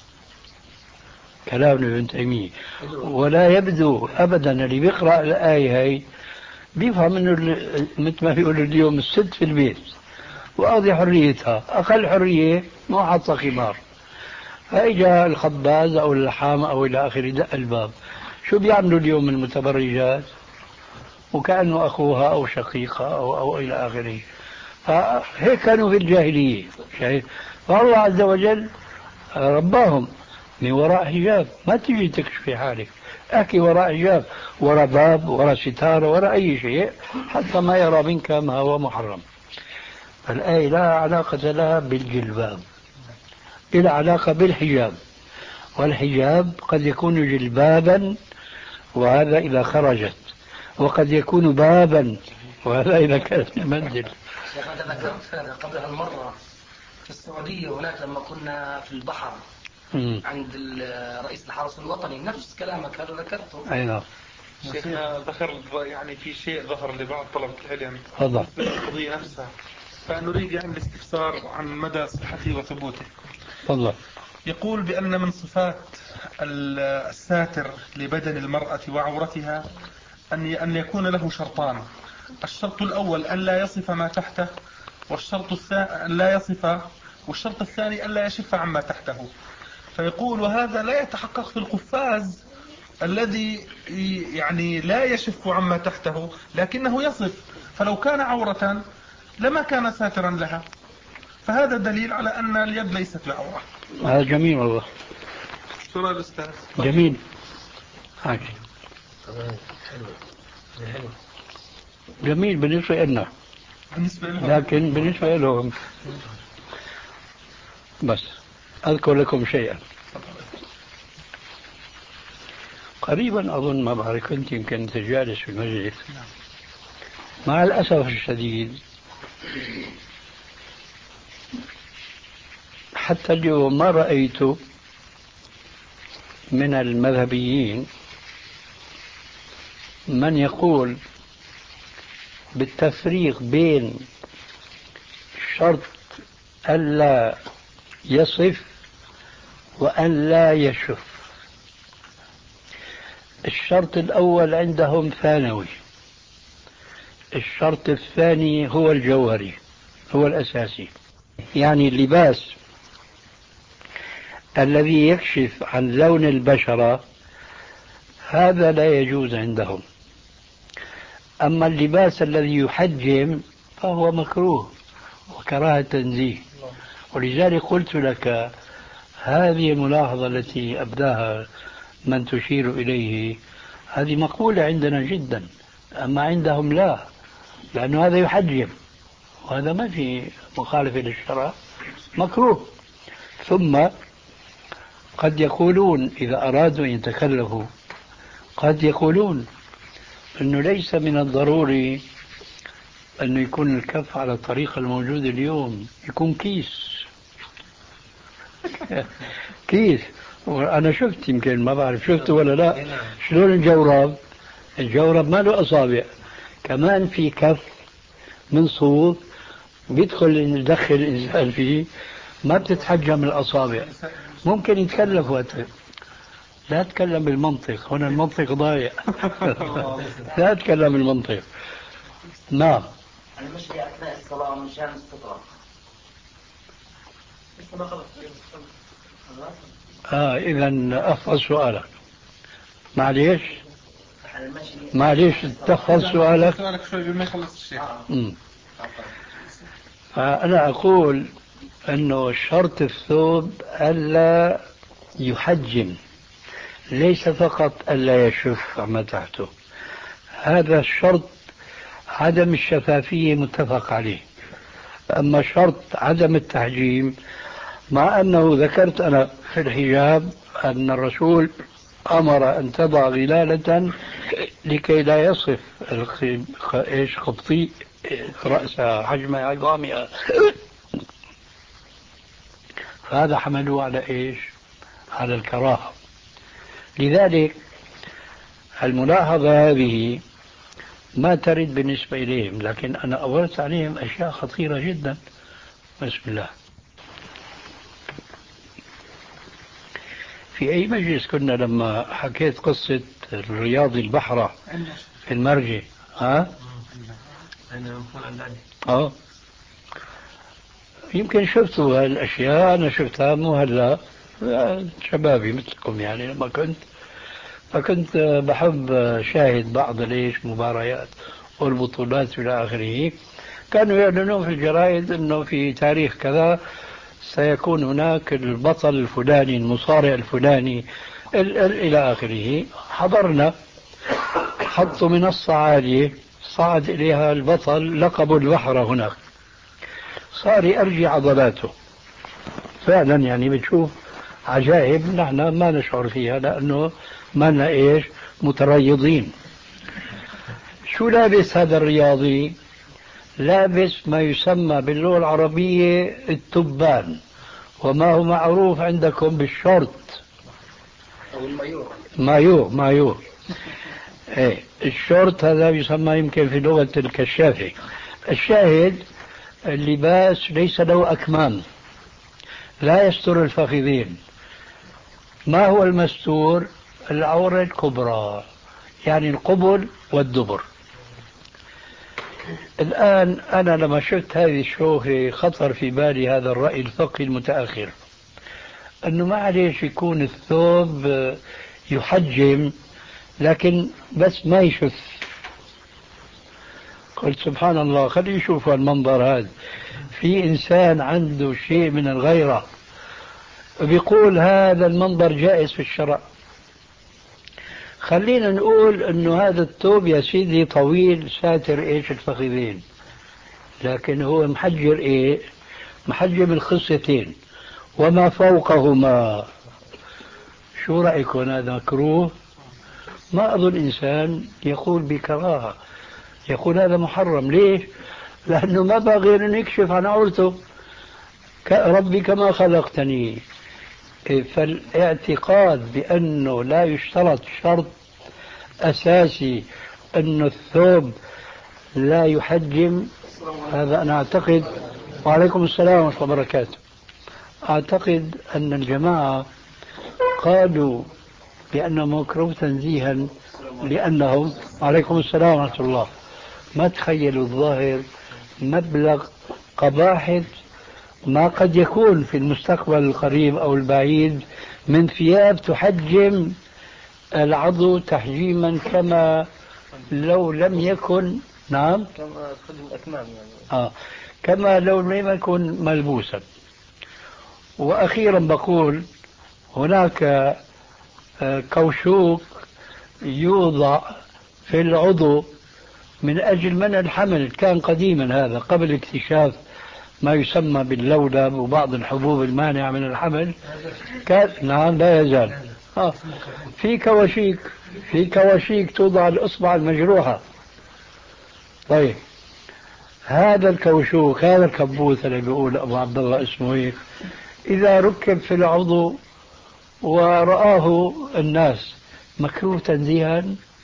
كلام ابن تيمية. ولا يبدو أبدا اللي بيقرأ الآية هي بيفهم أنه مثل ما بيقولوا اليوم الست في البيت وقاضي حريتها، أقل حرية مو حاطة خمار، فإجا الخباز أو اللحام أو إلى آخره دق الباب. شو بيعملوا اليوم المتبرجات؟ وكأنه أخوها أو شقيقها أو, أو إلى آخره. فهيك كانوا في الجاهلية. شايف؟ فالله عز وجل رباهم من وراء حجاب. ما تجي تكشفي حالك، احكي وراء حجاب، وراء باب، وراء ستارة، وراء أي شيء حتى ما يرى منك ما هو محرم. الآية لا علاقة لها بالجلباب، إلى علاقة بالحجاب. والحجاب قد يكون جلبابا وهذا إذا خرجت، وقد يكون بابا وهذا إذا كانت المنزل. شيخ أنا ذكرت قبل هالمرة في السعودية هناك لما كنا في البحر م. عند رئيس الحرس الوطني نفس كلامك هذا ذكرته. أي نعم. شيخنا ذكر يعني في شيء ظهر لبعض طلبة العلم تفضل. القضية نفسها فنريد يعني الاستفسار عن مدى صحته وثبوته. تفضل. يقول بأن من صفات الساتر لبدن المرأة وعورتها أن أن يكون له شرطان. الشرط الأول أن لا يصف ما تحته، والشرط الثاني أن لا يصف والشرط الثاني أن لا يشف عما تحته. فيقول وهذا لا يتحقق في القفاز الذي يعني لا يشف عما تحته لكنه يصف، فلو كان عورة لما كان ساترا لها، فهذا دليل على أن اليد ليست بعورة. هذا جميل والله. شو رأي الأستاذ؟ جميل. حاجة. جميل بالنسبة لنا، بالنسبة لهم. لكن بالنسبة لهم بس أذكر لكم شيئا قريبا أظن، ما بعرف، كنت يمكن جالس في المجلس. مع الأسف الشديد حتى اليوم ما رأيت من المذهبيين من يقول بالتفريق بين شرط ألا يصف وأن لا يشف. الشرط الأول عندهم ثانوي، الشرط الثاني هو الجوهري، هو الأساسي. يعني اللباس الذي يكشف عن لون البشرة هذا لا يجوز عندهم. أما اللباس الذي يحجم فهو مكروه وكراهة تنزيه. ولذلك قلت لك هذه الملاحظة التي أبداها من تشير إليه هذه مقولة عندنا جدا، أما عندهم لا، لأنه هذا يحجم وهذا ما في مخالفة للشرع، مكروه. ثم قد يقولون إذا أرادوا أن يتكلفوا قد يقولون أنه ليس من الضروري أنه يكون الكف على الطريقة الموجودة اليوم، يكون كيس كيس. وأنا شفت، يمكن ما بعرف شفته ولا لا، شلون الجورب الجورب ما له أصابع، كمان في كف من صوف بيدخل يدخل الإنسان فيه، ما بتتحجم الأصابع. ممكن يتكلف وقت. لا تكلم بالمنطق، هنا المنطق ضايع. لا تكلم بالمنطق. نعم. المشي أثناء الصلاة مشان السترة. آه إذا أحفظ سؤالك. معليش معليش تحفظ سؤالك. سؤالك شوي بما يخلص الشيخ. فأنا أقول أنه شرط الثوب ألا يحجم، ليس فقط ألا يشف عما تحته. هذا الشرط عدم الشفافية متفق عليه. أما شرط عدم التحجيم، مع أنه ذكرت أنا في الحجاب أن الرسول أمر أن تضع غلالة لكي لا يصف إيش خبطي رأسها حجم عظامها، فهذا حملوه على إيش؟ على الكراهة. لذلك الملاحظة هذه ما ترد بالنسبة إليهم، لكن أنا أورت عليهم أشياء خطيرة جدا. بسم الله. في أي مجلس كنا لما حكيت قصة الرياضي البحرة في المرجي؟ ها؟ اه يمكن شفتوا هالأشياء، أنا شفتها مو هلا، شبابي مثلكم يعني. لما كنت فكنت بحب شاهد بعض ليش مباريات والبطولات إلى آخره، كانوا يعلنون في الجرائد أنه في تاريخ كذا سيكون هناك البطل الفلاني المصارع الفلاني إلى آخره. حضرنا، حطوا منصة عالية صعد إليها البطل لقب البحر هناك، صار يرجي عضلاته فعلا. يعني بتشوف عجائب نحن ما نشعر فيها لأنه ما لنا إيش متريضين. شو لابس هذا الرياضي؟ لابس ما يسمى باللغة العربية التبان، وما هو معروف عندكم بالشورت أو المايو. مايو مايو ايه الشورت هذا يسمى يمكن في لغة الكشافة. الشاهد اللباس ليس له أكمام، لا يستر الفخذين. ما هو المستور؟ العورة الكبرى، يعني القبل والدبر. الآن أنا لما شفت هذه الشوفة خطر في بالي هذا الرأي الفقهي المتأخر، أنه معلش يكون الثوب يحجم لكن بس ما يشف. قلت سبحان الله، خليه يشوف المنظر هذا. في إنسان عنده شيء من الغيرة بيقول هذا المنظر جائز في الشرع. خلينا نقول انه هذا الثوب يا سيدي طويل ساتر ايش الفخذين، لكن هو محجر ايه؟ محجم الخصيتين وما فوقهما. شو رأيكم، هذا مكروه؟ ما أظن إنسان يقول بكراهة، يقول هذا محرم. ليش؟ لأنه ما بغى غير أن يكشف عن عورته. ربي كما خلقتني. فالاعتقاد بأنه لا يشترط شرط أساسي أن الثوب لا يحجم، هذا أنا أعتقد. وعليكم السلام ورحمة الله وبركاته. أعتقد أن الجماعة قالوا بأنه مكروه تنزيها لأنهم، عليكم السلام ورحمة الله، ما تخيلوا الظاهر مبلغ قباحة ما قد يكون في المستقبل القريب أو البعيد من ثياب تحجم العضو تحجيما كما لو لم يكن. نعم، كما تحجم الأكمام يعني. آه كما لو لم يكن ملبوسا. وأخيرا بقول هناك كوشوك يوضع في العضو من أجل منع الحمل، كان قديما هذا قبل اكتشاف ما يسمى باللولب وبعض الحبوب المانعة من الحمل. كان نعم لا يزال. آه. في كواشيك في كواشيك توضع الإصبع المجروحة. طيب هذا الكوشوك، هذا الكبوت اللي بيقول أبو عبد الله اسمه هيك، إذا ركب في العضو ورآه الناس مكروه تنزيها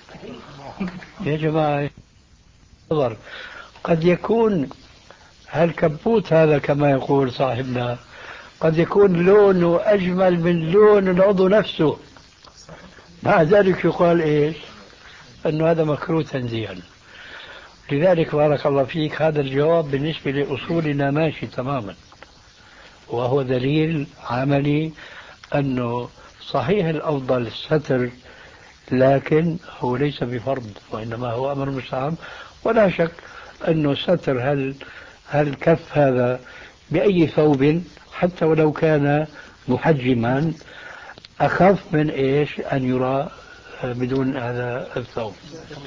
يا جماعة. نظر قد يكون هالكبوت هذا كما يقول صاحبنا قد يكون لونه أجمل من لون العضو نفسه، مع ذلك يقال إيش؟ أنه هذا مكروه تنزيها. لذلك بارك الله فيك هذا الجواب بالنسبة لأصولنا ماشي تماما، وهو دليل عملي أنه صحيح الأفضل الستر، لكن هو ليس بفرض وإنما هو أمر مستحب. ولا شك أنه ستر هل هالكف هذا بأي ثوب حتى ولو كان محجما أخف من إيش أن يرى بدون هذا الثوب.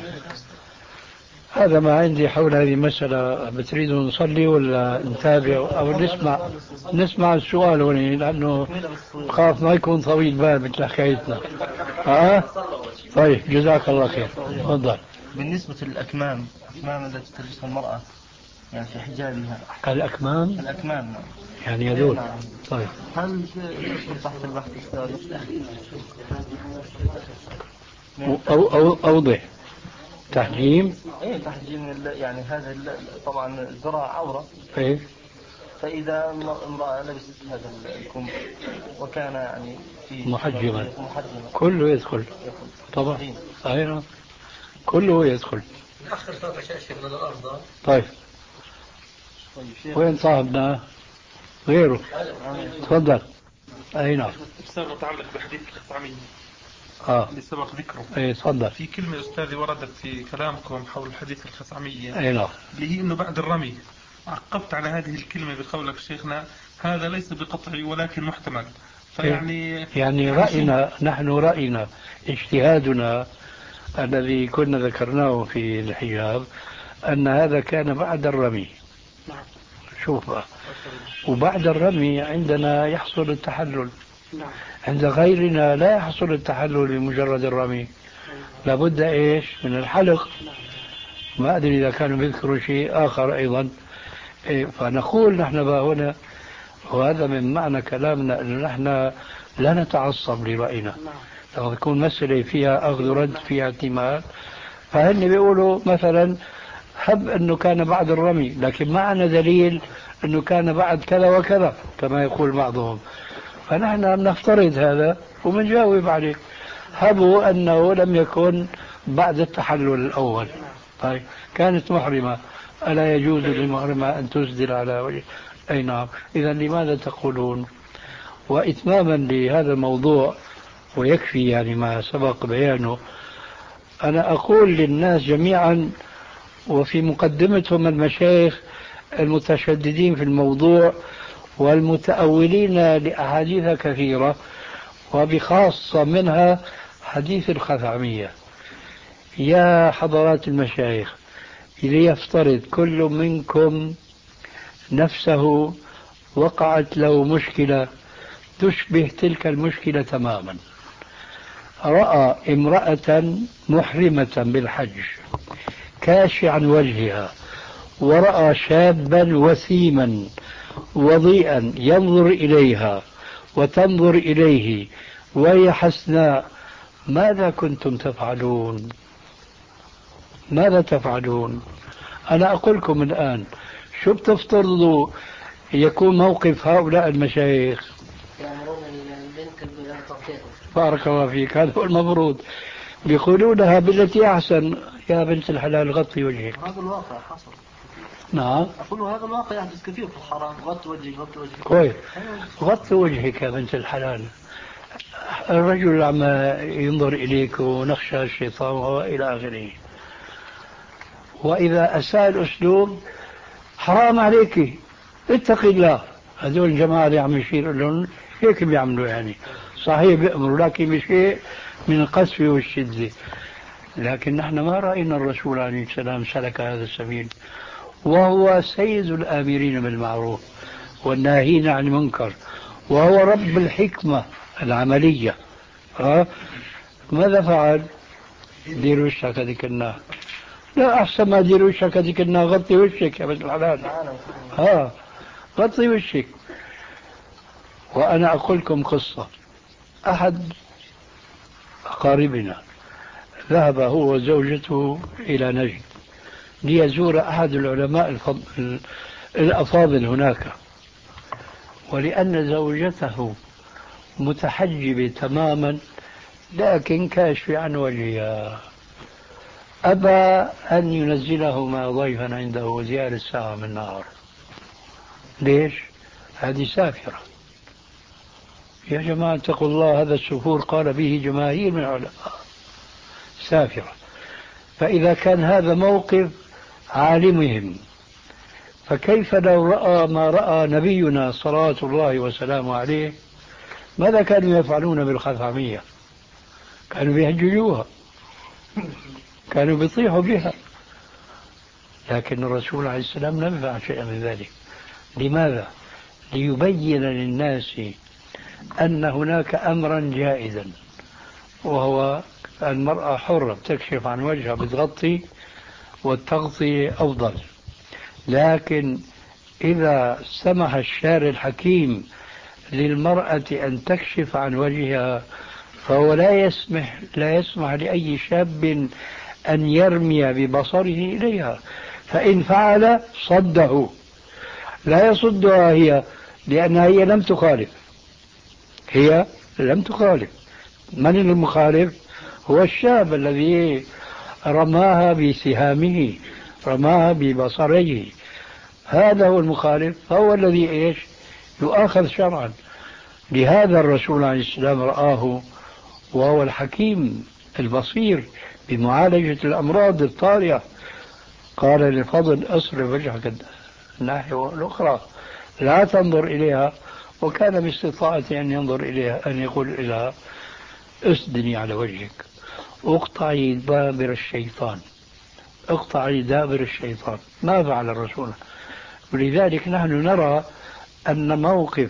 هذا ما عندي حول هذه المسألة. بتريدوا نصلي ولا نتابع أو نسمع نسمع السؤال هنا، لأنه خاف ما يكون طويل بال مثل حكايتنا. ها؟ طيب جزاك الله خير. تفضل. بالنسبة للأكمام، الأكمام التي تلبسها المرأة يعني في حجابها. الأكمام؟ الأكمام يعني هذول. طيب هل يدخل تحت البحث الثالث؟ أو أو أوضح. تحجيم؟ ايه تحجيم يعني هذا طبعا الذراع عورة. ايه. فإذا امرأة لبست هذا الكم وكان يعني في محجما محجما كله يدخل طبعا. أيوة كله يدخل. أخر صوت شاشة من الأرض. طيب وين صاحبنا غيره؟ تفضل. أي نعم. أستاذ متعلق بحديث الخثعمية آه. اللي سبق ذكره. أي تفضل. في كلمة أستاذي وردت في كلامكم حول الحديث الخثعمية. أي نعم. اللي هي إنه بعد الرمي. عقبت على هذه الكلمة بقولك شيخنا هذا ليس بقطعي ولكن محتمل. فيعني يعني رأينا نحن رأينا اجتهادنا الذي كنا ذكرناه في الحجاب أن هذا كان بعد الرمي. نعم. شوف وبعد الرمي عندنا يحصل التحلل. نعم. عند غيرنا لا يحصل التحلل بمجرد الرمي، لابد إيش من الحلق. ما أدري إذا كانوا بيذكروا شيء آخر أيضا. فنقول نحن بقى هنا، وهذا من معنى كلامنا، أن نحن لا نتعصب لرأينا. لما تكون مسألة فيها أخذ ورد فيها اعتماد، فهن بيقولوا مثلا هب أنه كان بعد الرمي، لكن معنا دليل أنه كان بعد كذا وكذا كما يقول بعضهم، فنحن بنفترض هذا وبنجاوب عليه. هبوا أنه لم يكن بعد التحلل الأول، طيب كانت محرمة، ألا يجوز للمحرمة أن تسدل على وجه؟ أي نعم. إذا لماذا تقولون؟ وإتماما لهذا الموضوع، ويكفي يعني ما سبق بيانه، أنا أقول للناس جميعا وفي مقدمتهم المشايخ المتشددين في الموضوع والمتأولين لأحاديث كثيرة، وبخاصة منها حديث الخثعمية، يا حضرات المشايخ، ليفترض كل منكم نفسه وقعت له مشكلة تشبه تلك المشكلة تماما. رأى امرأة محرمة بالحج كاشعا وجهها، ورأى شابا وسيما وضيئا ينظر إليها وتنظر إليه وهي حسناء، ماذا كنتم تفعلون؟ ماذا تفعلون؟ أنا أقول لكم الآن، شو بتفترضوا يكون موقف هؤلاء المشايخ؟ يأمرون البنت بتغطيته. بارك الله فيك، هذا هو المفروض. بيقولونها بالتي أحسن، يا بنت الحلال غطي وجهك. هذا الواقع حصل. نعم. أقول هذا الواقع يحدث كثير في الحرام، غطي وجهك غطي وجهك. كويس، غطي وجهك يا بنت الحلال. الرجل عم ينظر إليك ونخشى الشيطان وإلى آخره. وإذا أساء الأسلوب حرام عليك، اتقي الله. هذول الجماعة اللي عم يشير لهم هيك بيعملوا، يعني صحيح بيأمروا لكن بشيء من القسوة والشدة. لكن نحن ما رأينا الرسول عليه السلام سلك هذا السبيل، وهو سيد الآمرين بالمعروف والناهين عن المنكر، وهو رب الحكمة العملية. ها؟ ماذا فعل؟ دير وشك هذيك النار. لا، أحسن ما دير وشك هذيك النار غطي وشك يا بنت الحلال. ها، غطي وشك. وأنا أقول لكم قصة. أحد أقاربنا ذهب هو وزوجته إلى نجد ليزور أحد العلماء الفضل الأفاضل هناك، ولأن زوجته متحجبة تماما لكن كاشفة عن وجهها، أبى أن ينزلهما ضيفا عنده وزيارة الساعة من النهار. ليش؟ هذه سافرة. يا جماعة اتقوا الله، هذا السفور قال به جماهير من العلماء، سافرة. فإذا كان هذا موقف عالمهم، فكيف لو رأى ما رأى نبينا صلوات الله وسلامه عليه؟ ماذا كانوا يفعلون بالخثعمية؟ كانوا بيهججوها، كانوا بيطيحوا بها. لكن الرسول عليه السلام لم يفعل شيئا من ذلك. لماذا؟ ليبين للناس أن هناك أمرا جائزا، وهو المرأة حرة تكشف عن وجهها بتغطي، والتغطية أفضل. لكن إذا سمح الشارع الحكيم للمرأة أن تكشف عن وجهها، فهو لا يسمح لا يسمح لأي شاب أن يرمي ببصره إليها، فإن فعل صده. لا يصدها هي، لأنها هي لم تخالف، هي لم تخالف. من المخالف؟ هو الشاب الذي رماها بسهامه، رماها ببصره، هذا هو المخالف، فهو الذي إيش يؤاخذ شرعا. لهذا الرسول عليه السلام رآه، وهو الحكيم البصير بمعالجة الأمراض الطارئة، قال للفضل اصرف وجهك الناحية الأخرى لا تنظر إليها، وكان باستطاعته أن ينظر إليها، أن يقول إليها اسدني على وجهك، اقطعي دابر الشيطان، اقطعي دابر الشيطان. ما فعل الرسول. ولذلك نحن نرى أن موقف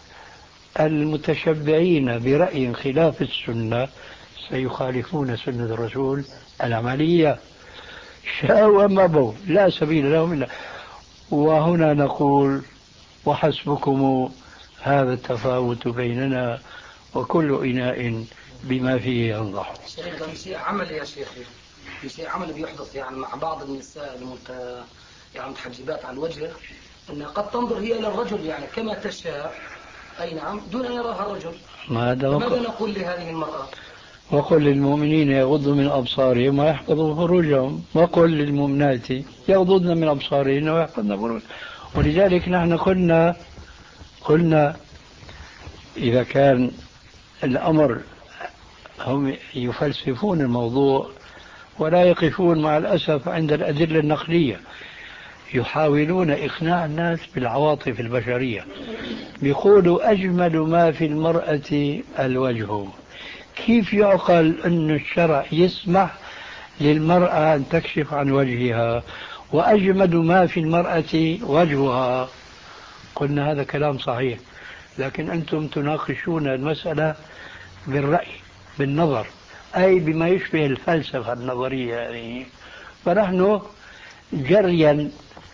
المتشبعين برأي خلاف السنة سيخالفون سنة الرسول العملية. شاءوا أم أبوا لا سبيل لهم إلا. وهنا نقول وحسبكم هذا التفاوت بيننا وكل إناء بما فيه ينضح. شيخ ده شيء عملي يا شيخ، شيء عملي بيحدث يعني مع بعض النساء المت... يعني متحجبات عن الوجه، أنها قد تنظر هي إلى الرجل يعني كما تشاء، أي نعم، دون أن يراها الرجل. ماذا نقول لهذه المرأة؟ وقل للمؤمنين يغضوا من أبصارهم ويحفظوا فروجهم، وقل للمؤمنات يغضضن من أبصارهن ويحفظن فروجهن. ولذلك نحن قلنا قلنا إذا كان الأمر هم يفلسفون الموضوع ولا يقفون مع الأسف عند الأدلة النقلية، يحاولون إقناع الناس بالعواطف البشرية. بيقولوا أجمل ما في المرأة الوجه. كيف يعقل أن الشرع يسمح للمرأة أن تكشف عن وجهها وأجمل ما في المرأة وجهها؟ قلنا هذا كلام صحيح، لكن أنتم تناقشون المسألة بالرأي بالنظر، أي بما يشبه الفلسفة النظرية يعني. فنحن جريا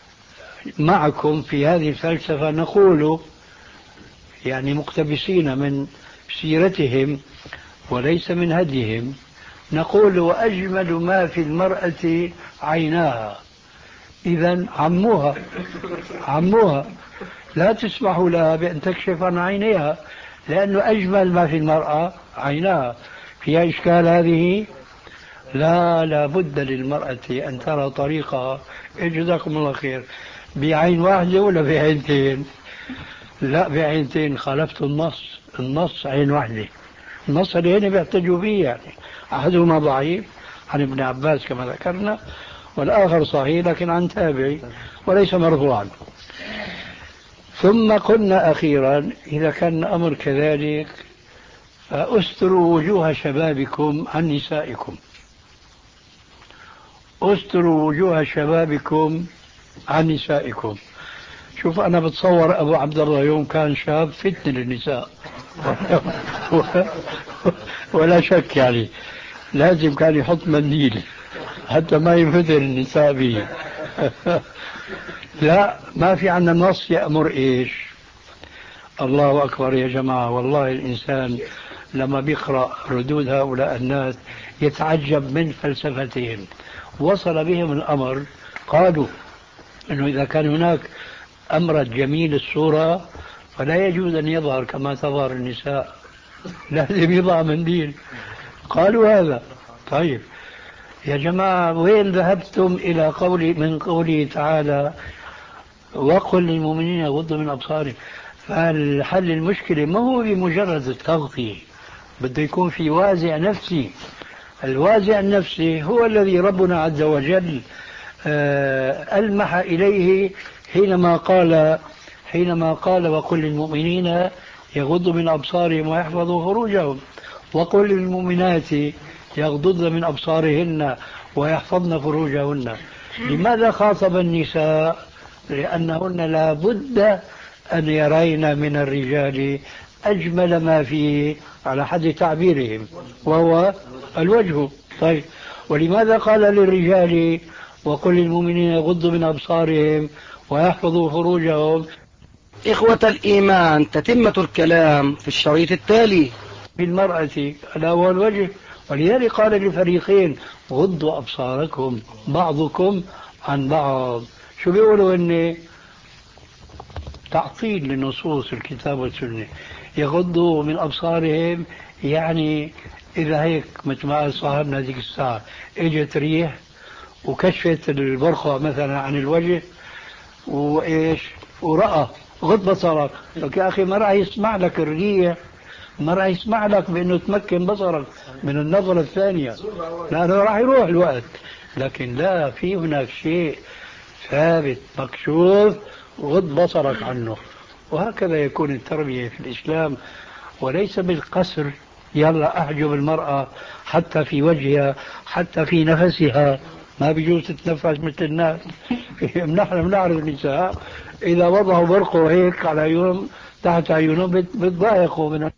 معكم في هذه الفلسفة نقول يعني مقتبسين من سيرتهم وليس من هديهم، نقول وأجمل ما في المرأة عيناها. إذن عموها عموها لا تسمح لها بأن تكشف عن عينيها، لأنه أجمل ما في المرأة عيناها. فيها إشكال هذه؟ لا لا بد للمرأة أن ترى طريقها. جزاكم الله خير. بعين واحدة ولا بعينتين؟ لا بعينتين، خالفت النص. النص عين واحدة. النص اللي هنا بيحتجوا به يعني أحدهما ضعيف عن ابن عباس كما ذكرنا، والآخر صحيح لكن عن تابعي وليس مرفوعا. ثم قلنا أخيرا إذا كان الأمر كذلك فأستروا وجوه شبابكم عن نسائكم. أستروا وجوه شبابكم عن نسائكم. شوف أنا بتصور أبو عبد الله يوم كان شاب فتن للنساء ولا شك يعني لازم كان يحط منديل حتى ما ينفتن النساء به. لا ما في عنا نص يأمر إيش. الله أكبر يا جماعة، والله الإنسان لما بيقرأ ردود هؤلاء الناس يتعجب من فلسفتهم. وصل بهم الأمر قالوا أنه إذا كان هناك أمر جميل الصورة فلا يجوز أن يظهر كما تظهر النساء، لازم يضع منديل. قالوا هذا. طيب يا جماعة وين ذهبتم إلى قول من قوله تعالى وقل للمؤمنين يغضوا من أبصارهم؟ فالحل المشكلة ما هو بمجرد التغطية، بده يكون في وازع نفسي. الوازع النفسي هو الذي ربنا عز وجل ألمح إليه حينما قال حينما قال وقل للمؤمنين يغضوا من أبصارهم ويحفظوا فروجهم، وقل للمؤمنات يغضضن من أبصارهن ويحفظن فروجهن. لماذا خاطب النساء؟ لأنهن لا بد أن يرين من الرجال أجمل ما فيه على حد تعبيرهم وهو الوجه. طيب ولماذا قال للرجال وقل للمؤمنين يغضوا من أبصارهم ويحفظوا فروجهم؟ إخوة الإيمان، تتمة الكلام في الشريط التالي. بالمرأة ألا هو الوجه. ولذلك قال للفريقين غضوا أبصاركم بعضكم عن بعض. شو بيقولوا إن تعطيل لنصوص الكتاب والسنة. يغضوا من أبصارهم يعني إذا هيك مثل ما قال صاحبنا هذيك الساعة اجت ريح وكشفت البرقع مثلا عن الوجه وإيش ورأى غض بصرك، لك يا أخي ما راح يسمع لك الريح، ما راح يسمع لك بأنه تمكن بصرك من النظرة الثانية، لأنه راح يروح الوقت. لكن لا، في هناك شيء ثابت مكشوف غض بصرك عنه. وهكذا يكون التربية في الإسلام، وليس بالقصر يلا أحجب المرأة حتى في وجهها حتى في نفسها، ما بيجوز تتنفس مثل الناس. نحن بنعرف النساء إذا وضعوا برقوا هيك على عيونهم تحت عيونهم بتضايقوا من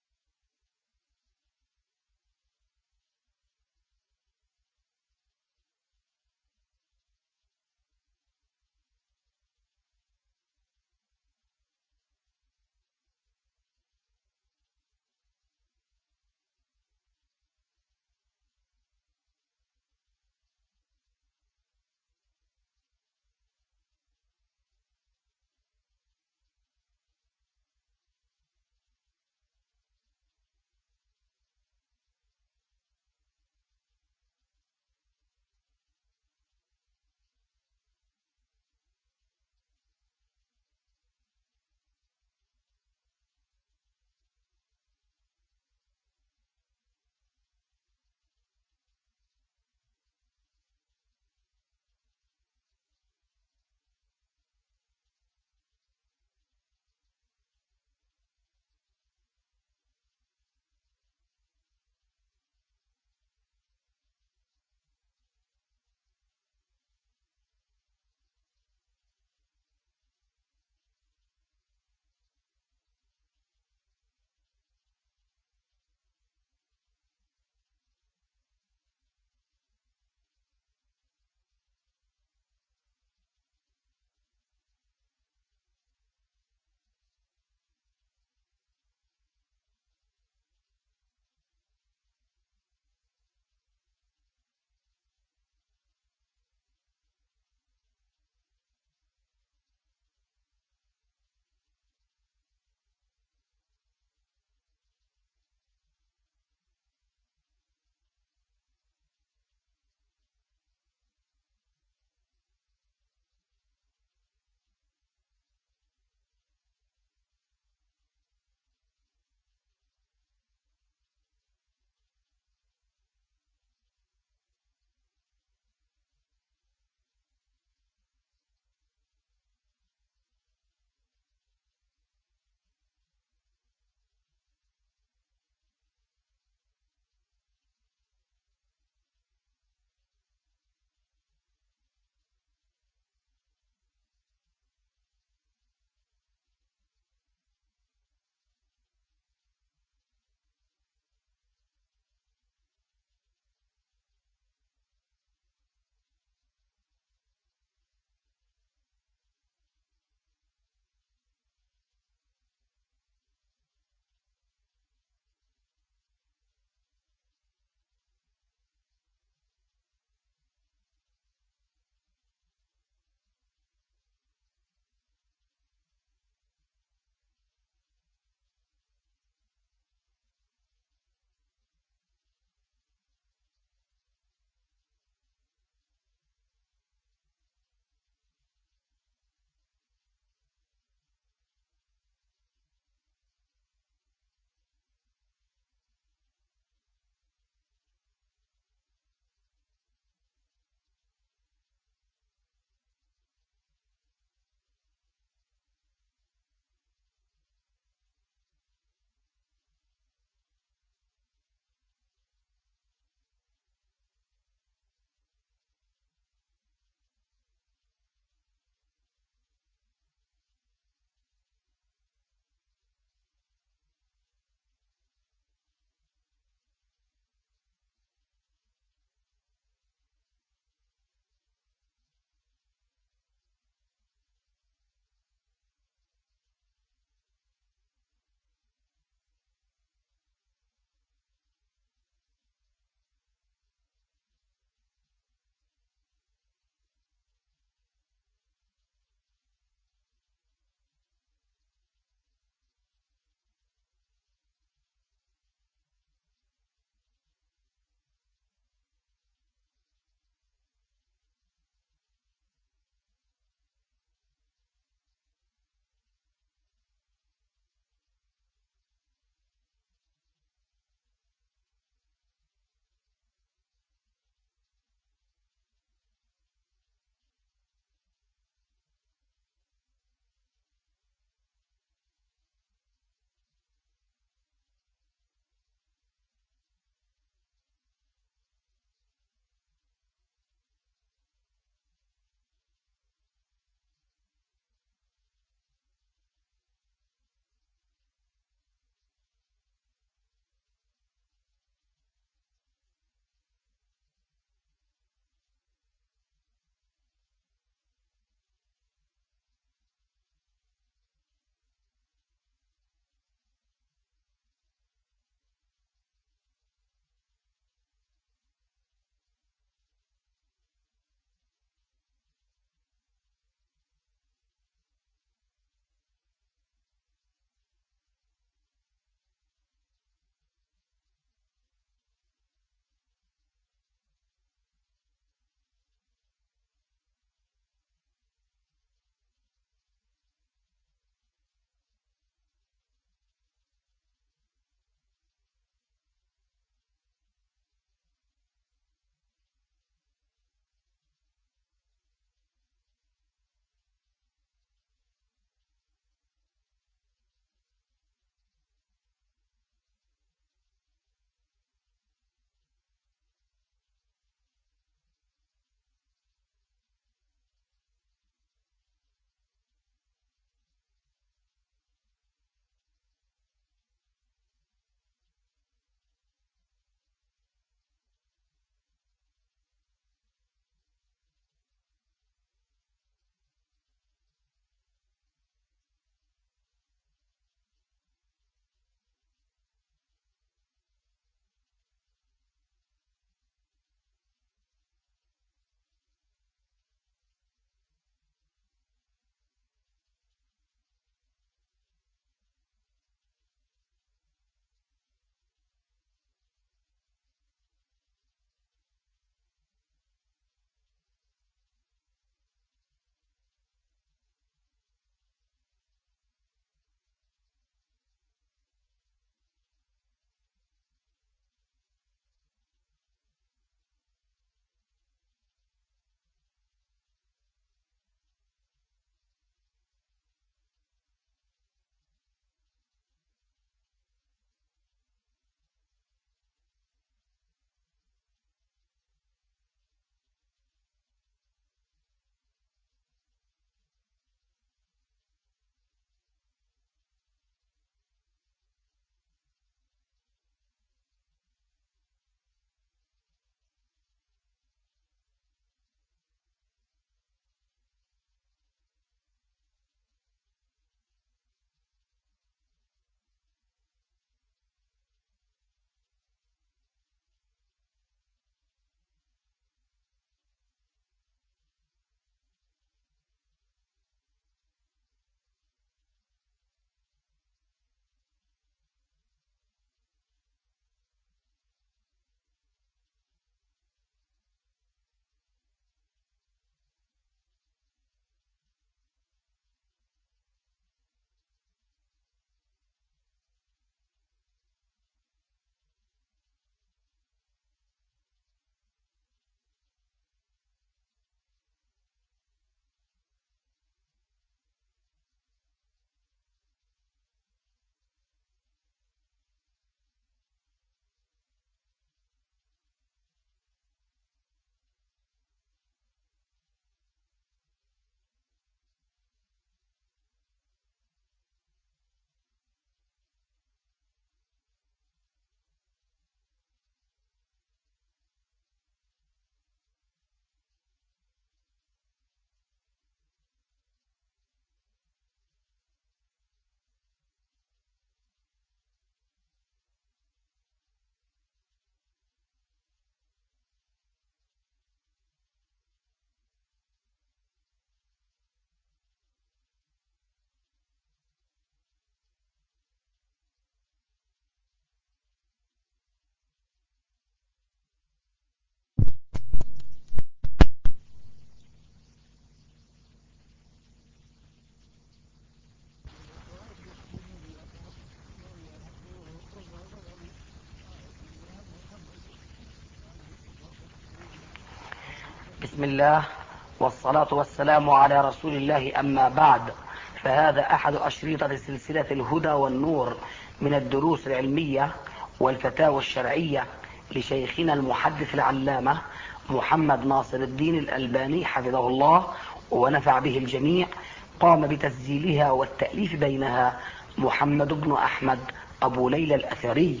بسم الله والصلاة والسلام على رسول الله، أما بعد، فهذا أحد أشريطة سلسلة الهدى والنور من الدروس العلمية والفتاوى الشرعية لشيخنا المحدث العلامة محمد ناصر الدين الألباني حفظه الله ونفع به الجميع. قام بتسجيلها والتأليف بينها محمد بن أحمد أبو ليلى الأثري.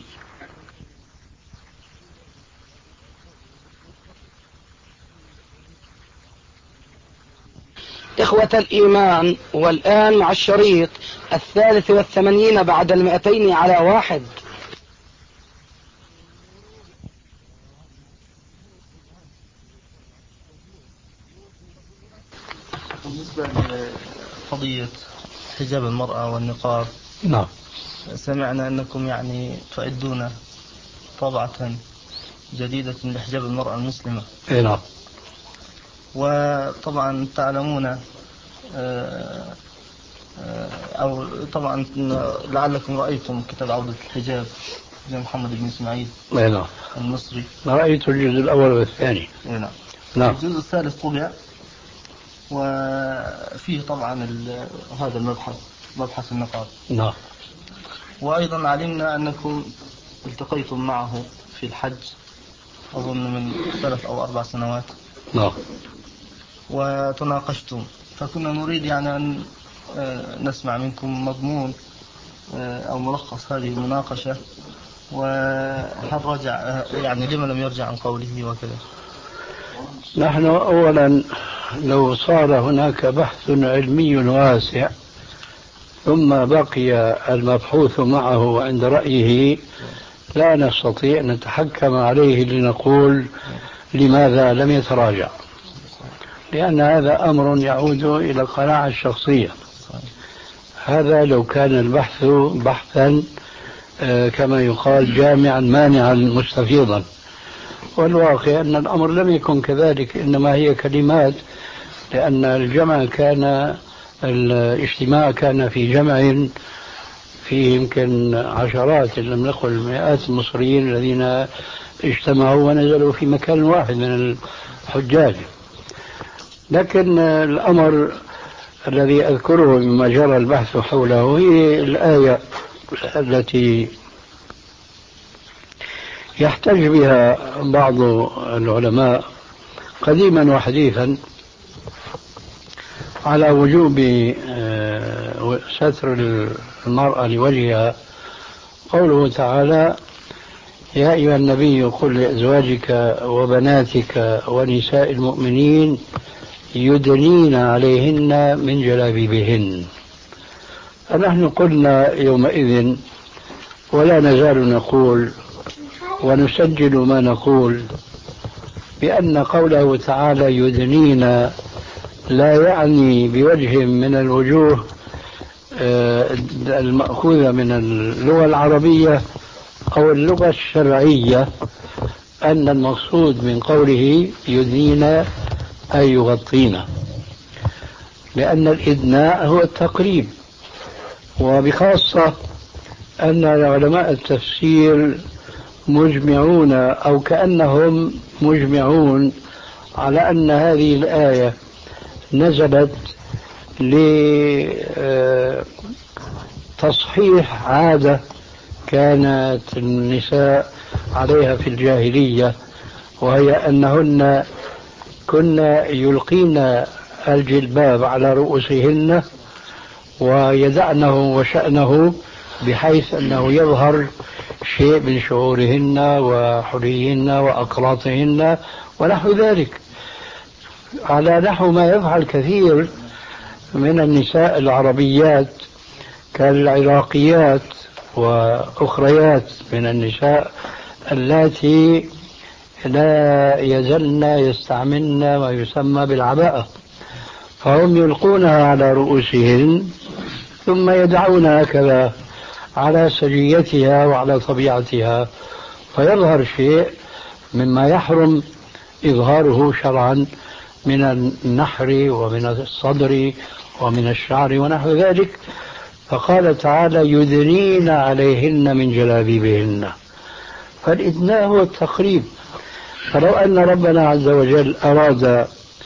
إخوة الإيمان، والآن مع الشريط الثالث والثمانين بعد المئتين على واحد. بالنسبة لقضية حجاب المرأة والنقاب، نعم، سمعنا أنكم يعني تعدون طبعة جديدة لحجاب المرأة المسلمة. نعم. وطبعا تعلمون أو طبعا لعلكم رأيتم كتاب عودة الحجاب لمحمد بن إسماعيل نعم المصري. رأيت الجزء الأول والثاني. نعم. نعم. الجزء الثالث طبع، وفيه طبعا هذا المبحث، مبحث النقاب. نعم. وأيضا علمنا أنكم التقيتم معه في الحج، أظن من ثلاث أو أربع سنوات. نعم. وتناقشتم، فكنا نريد يعني أن نسمع منكم مضمون أو ملخص هذه المناقشة، وهل رجع يعني لما لم يرجع عن قوله وكذا. نحن أولا لو صار هناك بحث علمي واسع ثم بقي المبحوث معه عند رأيه، لا نستطيع أن نتحكم عليه لنقول لماذا لم يتراجع، لأن هذا أمر يعود إلى القناعة الشخصية. هذا لو كان البحث بحثا كما يقال جامعا مانعا مستفيضا، والواقع أن الأمر لم يكن كذلك، إنما هي كلمات، لأن الجمع كان الاجتماع كان في جمع فيه يمكن عشرات إن لم نقل مئات المصريين الذين اجتمعوا ونزلوا في مكان واحد من الحجاج. لكن الأمر الذي أذكره مما جرى البحث حوله هي الآية التي يحتج بها بعض العلماء قديما وحديثا على وجوب ستر المرأة لوجهها. قوله تعالى: يا أيها النبي قل لأزواجك وبناتك ونساء المؤمنين يدنين عليهن من جلابيبهن. فنحن قلنا يومئذ ولا نزال نقول ونسجل ما نقول بأن قوله تعالى يدنين لا يعني بوجه من الوجوه المأخوذة من اللغة العربية أو اللغة الشرعية أن المقصود من قوله يدنين أي يغطين، لأن الإدناء هو التقريب. وبخاصة أن علماء التفسير مجمعون أو كأنهم مجمعون على أن هذه الآية نزلت لتصحيح عادة كانت النساء عليها في الجاهلية، وهي أنهن كنا يلقين الجلباب على رؤوسهن ويدعنه وشأنه بحيث أنه يظهر شيء من شعورهن وحليهن وأقراطهن ونحو ذلك، على نحو ما يفعل كثير من النساء العربيات كالعراقيات وأخريات من النساء التي لا يزلن يستعملن ما يسمى بالعباءة، فهم يلقونها على رؤوسهن ثم يدعون هكذا على سجيتها وعلى طبيعتها، فيظهر شيء مما يحرم إظهاره شرعا من النحر ومن الصدر ومن الشعر ونحو ذلك. فقال تعالى يدنين عليهن من جلابيبهن، فالإدناء هو التقريب. فلو أن ربنا عز وجل أراد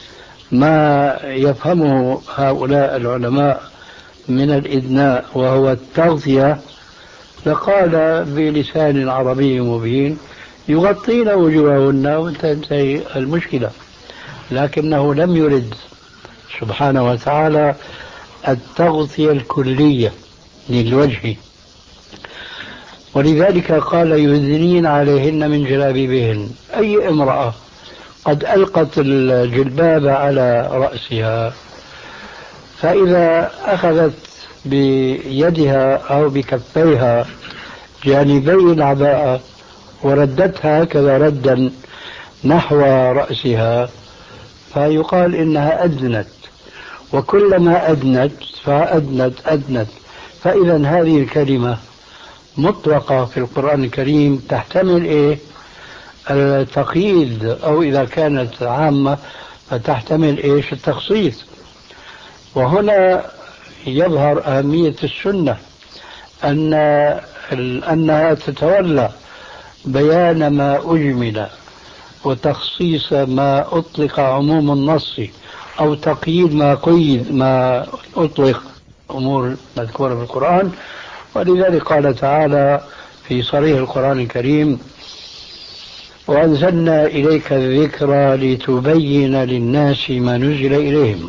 ما يفهمه هؤلاء العلماء من الإدناء وهو التغطية لقال بلسان عربي مبين يغطين وجوههن وتنتهي المشكلة، لكنه لم يرد سبحانه وتعالى التغطية الكلية للوجه، ولذلك قال يدنين عليهن من جلابيبهن. أي امرأة قد ألقت الجلباب على رأسها فإذا أخذت بيدها أو بكفيها جانبي العباءة وردتها هكذا ردا نحو رأسها فيقال إنها أدنت، وكلما أدنت فأدنت أدنت. فإذا هذه الكلمة مطلقة في القرآن الكريم تحتمل إيه؟ التقييد، أو إذا كانت عامة فتحتمل إيش؟ التخصيص. وهنا يظهر أهمية السنة أن أنها تتولى بيان ما أجمل وتخصيص ما أطلق عموم النص أو تقييد ما قيد ما أطلق أمور مذكورة في القرآن. ولذلك قال تعالى في صريح القرآن الكريم وأنزلنا إليك الذكر لتبين للناس ما نزل إليهم.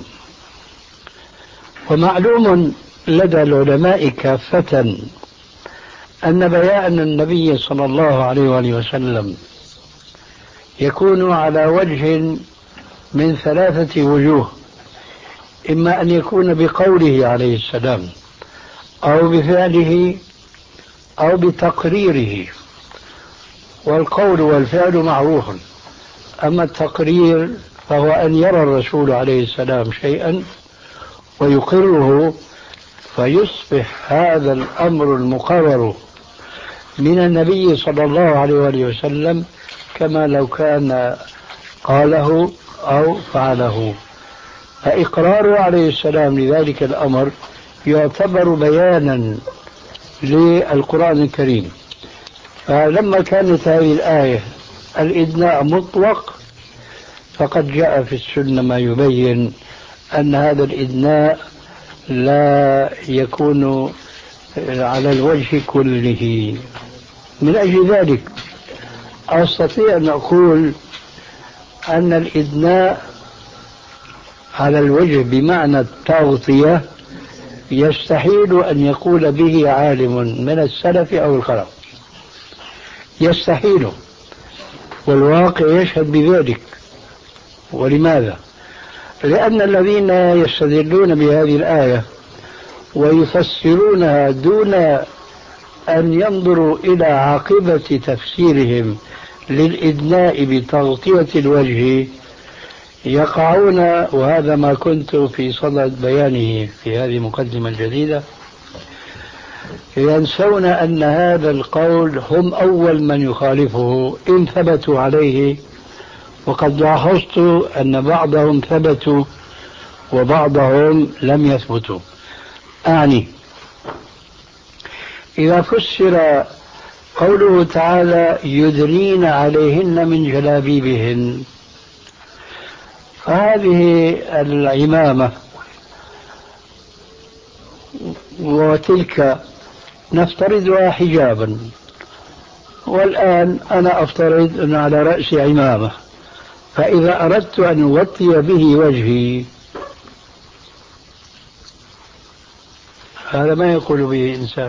ومعلوم لدى العلماء كافة أن بيان النبي صلى الله عليه وآله وسلم يكون على وجه من ثلاثة وجوه: إما أن يكون بقوله عليه السلام أو بفعله أو بتقريره. والقول والفعل معروف، أما التقرير فهو أن يرى الرسول عليه السلام شيئا ويقره فيصبح هذا الأمر المقرر من النبي صلى الله عليه وآله وسلم كما لو كان قاله أو فعله. فإقراره عليه السلام لذلك الأمر يعتبر بيانا للقرآن الكريم. فلما كانت هذه الآية الإدناء مطلق فقد جاء في السنة ما يبين أن هذا الإدناء لا يكون على الوجه كله. من أجل ذلك أستطيع أن أقول أن الإدناء على الوجه بمعنى التغطية يستحيل أن يقول به عالم من السلف أو الخلف، يستحيل، والواقع يشهد بذلك. ولماذا؟ لأن الذين يستدلون بهذه الآية ويفسرونها دون أن ينظروا إلى عاقبة تفسيرهم للإدناء بتغطية الوجه يقعون، وهذا ما كنت في صدد بيانه في هذه المقدمة الجديدة، ينسون أن هذا القول هم أول من يخالفه إن ثبتوا عليه. وقد لاحظت أن بعضهم ثبتوا وبعضهم لم يثبتوا. أعني إذا فسر قوله تعالى يدنين عليهن من جلابيبهن، فهذه العمامة وتلك نفترضها حجابا، والآن أنا أفترض أن على رأسي عمامة، فإذا أردت أن أغطي به وجهي هذا ما يقول به إنسان،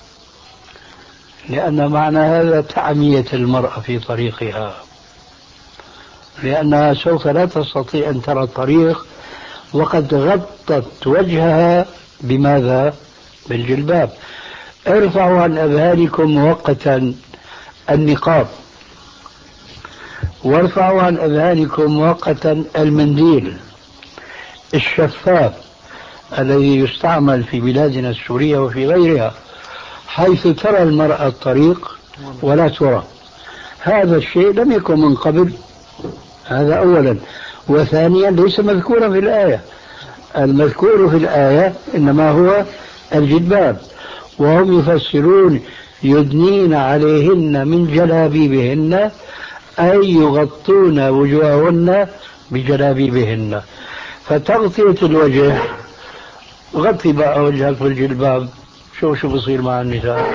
لأن معنى هذا تعمية المرأة في طريقها، لأنها سوف لا تستطيع أن ترى الطريق وقد غطت وجهها بماذا؟ بالجلباب. ارفعوا عن أذهانكم مؤقتا النقاب، وارفعوا عن أذهانكم مؤقتا المنديل الشفاف الذي يستعمل في بلادنا السورية وفي غيرها، حيث ترى المرأة الطريق ولا ترى. هذا الشيء لم يكن من قبل، هذا أولا. وثانيا ليس مذكورا في الآية، المذكور في الآية إنما هو الجلباب، وهم يفسرون يدنين عليهن من جلابيبهن أي يغطون وجوههن بجلابيبهن. فتغطية الوجه، غطي بقى وجهك بالجلباب، شو شو بصير مع النساء؟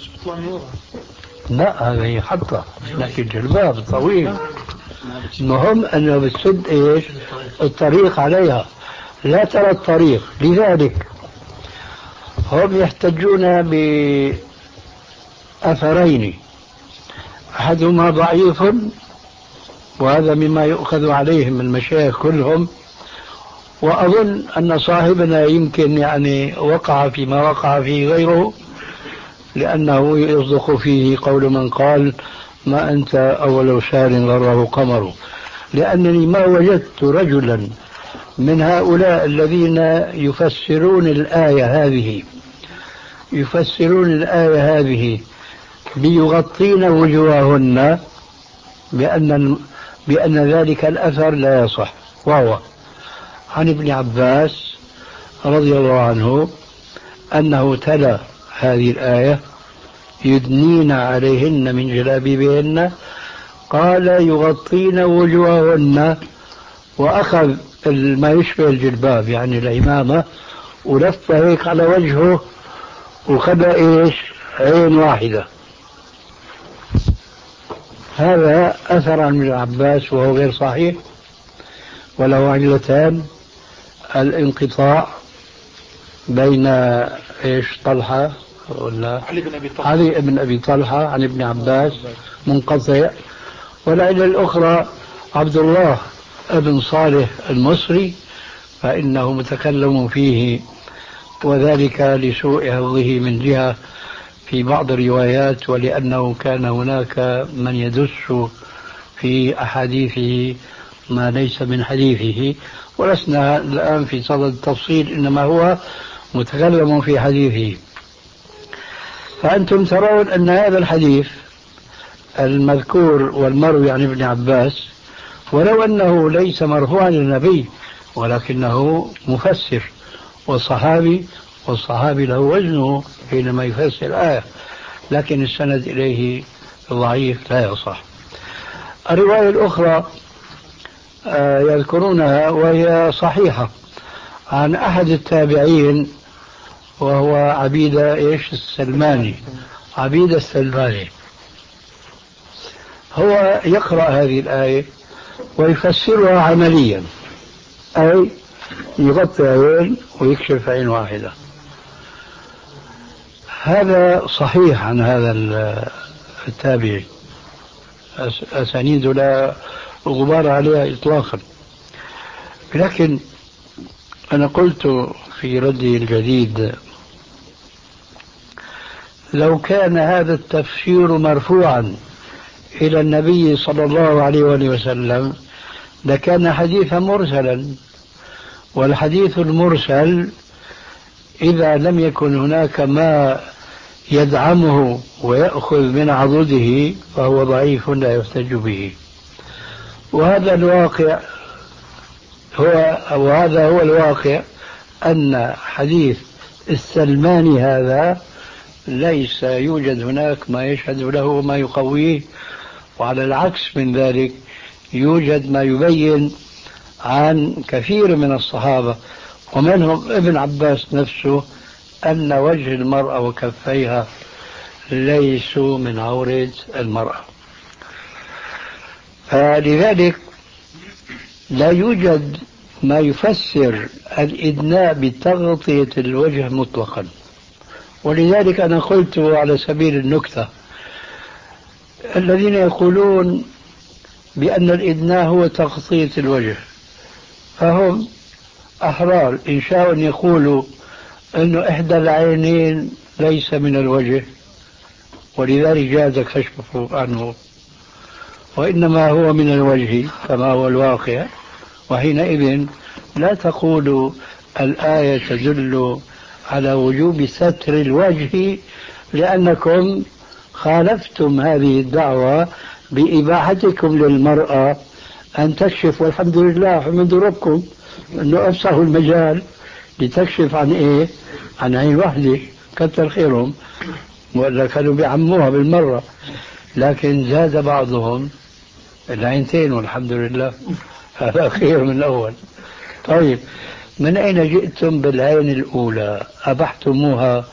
لا هذا هي حطة، لكن جلباب طويل. المهم أنه بتسد إيش؟ الطريق عليها، لا ترى الطريق. لذلك هم يحتجون بأثرين، أحدهما ضعيف، وهذا مما يؤخذ عليهم المشايخ كلهم، وأظن أن صاحبنا يمكن يعني وقع فيما وقع فيه غيره، لأنه يصدق فيه قول من قال ما أنت أول سار غره قمر. لأنني ما وجدت رجلا من هؤلاء الذين يفسرون الآية هذه يفسرون الآية هذه بيغطين وجوههن بأن بأن ذلك الأثر لا يصح. وهو عن ابن عباس رضي الله عنه أنه تلا هذه الآية يدنين عليهن من جلابيبهن، قال يغطين وجوههن، وأخذ ما يشبه الجلباب يعني العمامة ولف هيك على وجهه وخبأ إيش عين واحدة. هذا أثر عن ابن عباس وهو غير صحيح، وله علتان: الانقطاع بين إيش طلحة ولا علي بن أبي طلحة علي بن أبي طلحة عن ابن عباس منقطع، والعلة الأخرى عبد الله بن صالح المصري فإنه متكلم فيه، وذلك لسوء حفظه من جهة في بعض الروايات، ولأنه كان هناك من يدس في أحاديثه ما ليس من حديثه، ولسنا الآن في صدد التفصيل، إنما هو متكلم في حديثه. فأنتم ترون أن هذا الحديث المذكور والمروي عن ابن عباس، ولو أنه ليس مرفوعا للنبي ولكنه مفسر والصحابي، والصحابي له وزنه حينما يفسر الآية، لكن السند إليه ضعيف لا يصح. الرواية الأخرى يذكرونها وهي صحيحة عن أحد التابعين وهو عبيدة إيش السلماني، عبيدة السلماني، هو يقرأ هذه الآية ويفسرها عمليا، أي يغطي عين ويكشف عين واحدة. هذا صحيح عن هذا التابعي، أسانيد لا غبار عليها إطلاقا. لكن أنا قلت في ردي الجديد لو كان هذا التفسير مرفوعا إلى النبي صلى الله عليه وسلم لكان حديثا مرسلا، والحديث المرسل إذا لم يكن هناك ما يدعمه ويأخذ من عضده فهو ضعيف لا يحتج به. وهذا الواقع هو وهذا هو الواقع أن حديث السلماني هذا ليس يوجد هناك ما يشهد له وما يقويه، وعلى العكس من ذلك يوجد ما يبين عن كثير من الصحابة ومنهم ابن عباس نفسه أن وجه المرأة وكفيها ليسوا من عورة المرأة. فلذلك لا يوجد ما يفسر الإدناء بتغطية الوجه مطلقا. ولذلك أنا قلت على سبيل النكتة الذين يقولون بأن الإدناء هو تغطية الوجه فهم أحرار إن شاءوا أن يقولوا أن إحدى العينين ليس من الوجه ولذلك جاز كشفه عنه، وإنما هو من الوجه كما هو الواقع، وحينئذ لا تقولوا الآية تدل على وجوب ستر الوجه لأنكم خالفتم هذه الدعوة بإباحتكم للمرأة أن تكشف، والحمد لله حمد ربكم أنه أفسحوا المجال لتكشف عن إيه؟ عن عين واحدة، كتر خيرهم، وإلا كانوا بيعموها بالمرة، لكن زاد بعضهم العينتين والحمد لله، هذا خير من الأول. طيب من أين جئتم بالعين الأولى؟ أبحتموها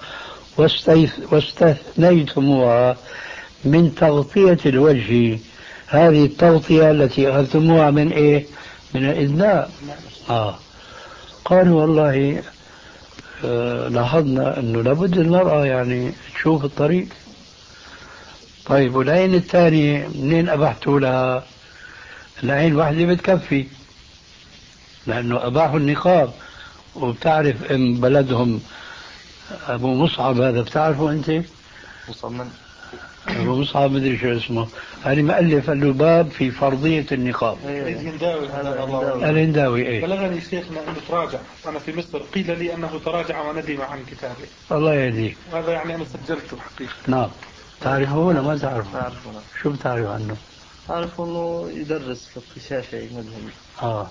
واستثنيتموها من تغطية الوجه، هذه التغطية التي أخذتموها من إيه؟ من الإدناء. آه. قالوا والله آه لاحظنا أنه لابد المرأة يعني تشوف الطريق. طيب والعين الثانية منين أبحتوا لها؟ العين واحدة بتكفي، لأنه أباحوا النقاب. وبتعرف إن بلدهم أبو مصعب هذا بتعرفه أنت؟ مصعب من؟ أبو مصعب مدري شو اسمه، هذه مؤلف الباب في فرضية النقاب. الهنداوي الهنداوي إيه؟ بلغني شيخنا أنه تراجع، أنا في مصر قيل لي أنه تراجع وندم عن كتابه. الله يهديه. هذا يعني أنا سجلته حقيقة. نعم. تعرفه ولا ما تعرفه؟ تعرفه. شو بتعرف عنه؟ أعرف أنه يدرس في الشافعي مذهبي. آه.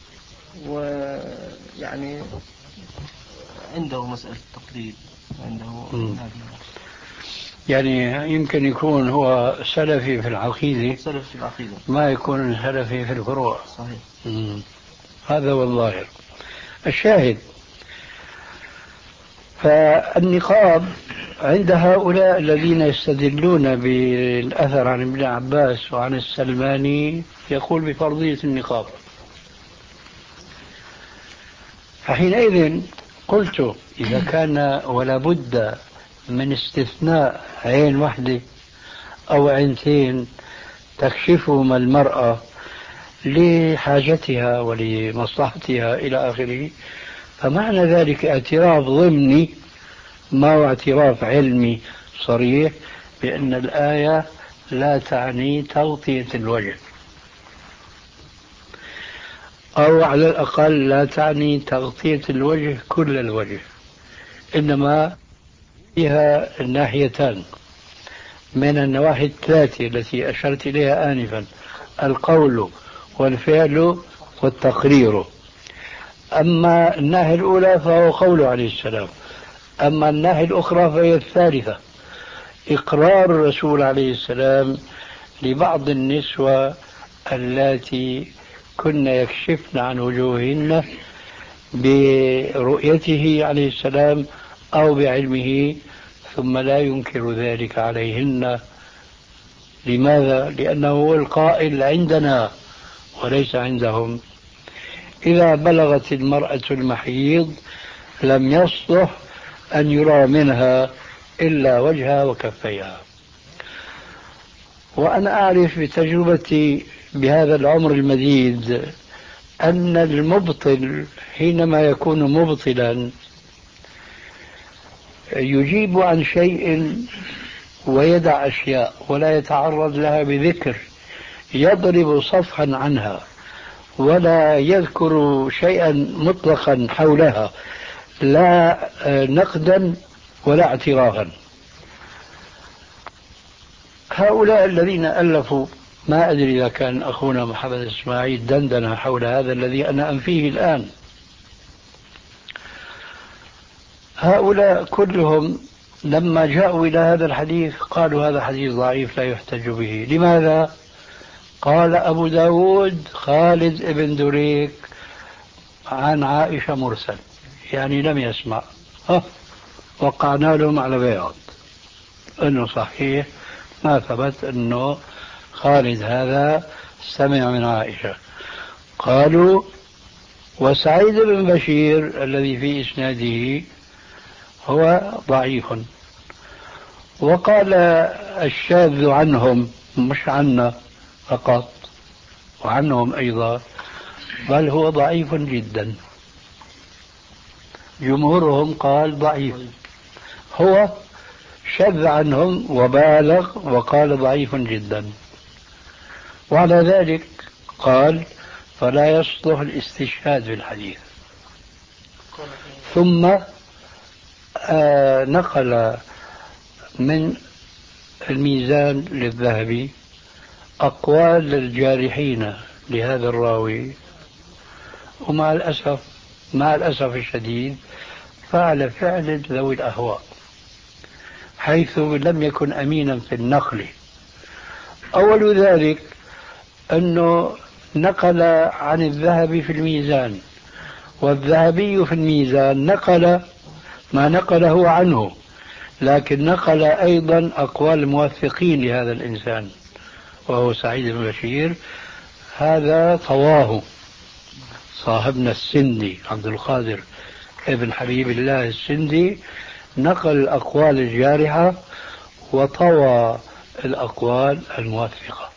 ويعني عنده مسألة التقليد، عنده يعني يمكن يكون هو سلفي في العقيدة، سلفي في العقيدة، ما يكون سلفي في الفروع. صحيح. مم. هذا هو الظاهر. الشاهد فالنقاب عند هؤلاء الذين يستدلون بالأثر عن ابن عباس وعن السلماني يقول بفرضية النقاب. فحينئذ قلت إذا كان ولا بد من استثناء عين واحدة أو عينتين تكشفهما المرأة لحاجتها ولمصلحتها إلى آخره، فمعنى ذلك اعتراف ضمني ما هو اعتراف علمي صريح بأن الآية لا تعني تغطية الوجه، أو على الأقل لا تعني تغطية الوجه كل الوجه، إنما فيها الناحيتان من النواحي الثلاثة التي أشرت إليها آنفا: القول والفعل والتقرير. أما الناحية الأولى فهو قوله عليه السلام، أما الناحية الأخرى فهي الثالثة: إقرار الرسول عليه السلام لبعض النسوة اللاتي كن يكشفن عن وجوههن برؤيته عليه السلام أو بعلمه، ثم لا ينكر ذلك عليهن. لماذا؟ لأنه هو القائل عندنا وليس عندهم. إذا بلغت المرأة المحيض لم يصلح أن يرى منها إلا وجهها وكفيها. وأنا أعرف بتجربتي بهذا العمر المديد أن المبطل حينما يكون مبطلا يجيب عن شيء ويدع أشياء ولا يتعرض لها بذكر، يضرب صفحا عنها ولا يذكر شيئا مطلقا حولها، لا نقدا ولا اعترافا. هؤلاء الذين ألفوا، ما أدري إذا كان أخونا محمد إسماعيل دندن حول هذا الذي أنا أنفيه الآن، هؤلاء كلهم لما جاءوا إلى هذا الحديث قالوا هذا حديث ضعيف لا يحتج به. لماذا؟ قال أبو داود خالد ابن دريك عن عائشة مرسل، يعني لم يسمع. ها وقعنا لهم على بياض أنه صحيح ما ثبت أنه خالد هذا سمع من عائشة. قالوا وسعيد بن بشير الذي في إسناده هو ضعيف. وقال الشاذ عنهم، مش عنا فقط وعنهم أيضا، بل هو ضعيف جدا. جمهورهم قال ضعيف، هو شذ عنهم وبالغ وقال ضعيف جدا. وعلى ذلك قال فلا يصلح الاستشهاد بالحديث. ثم آه نقل من الميزان للذهبي أقوال الجارحين لهذا الراوي، ومع الأسف مع الأسف الشديد فعل فعل ذوي الأهواء، حيث لم يكن أمينا في النقل. أول ذلك أنه نقل عن الذهبي في الميزان والذهبي في الميزان نقل ما نقله عنه، لكن نقل أيضا أقوال الموثقين لهذا الإنسان وهو سعيد بن بشير. هذا طواه صاحبنا السندي عبد القادر ابن حبيب الله السندي، نقل الأقوال الجارحة وطوى الأقوال الموثقة.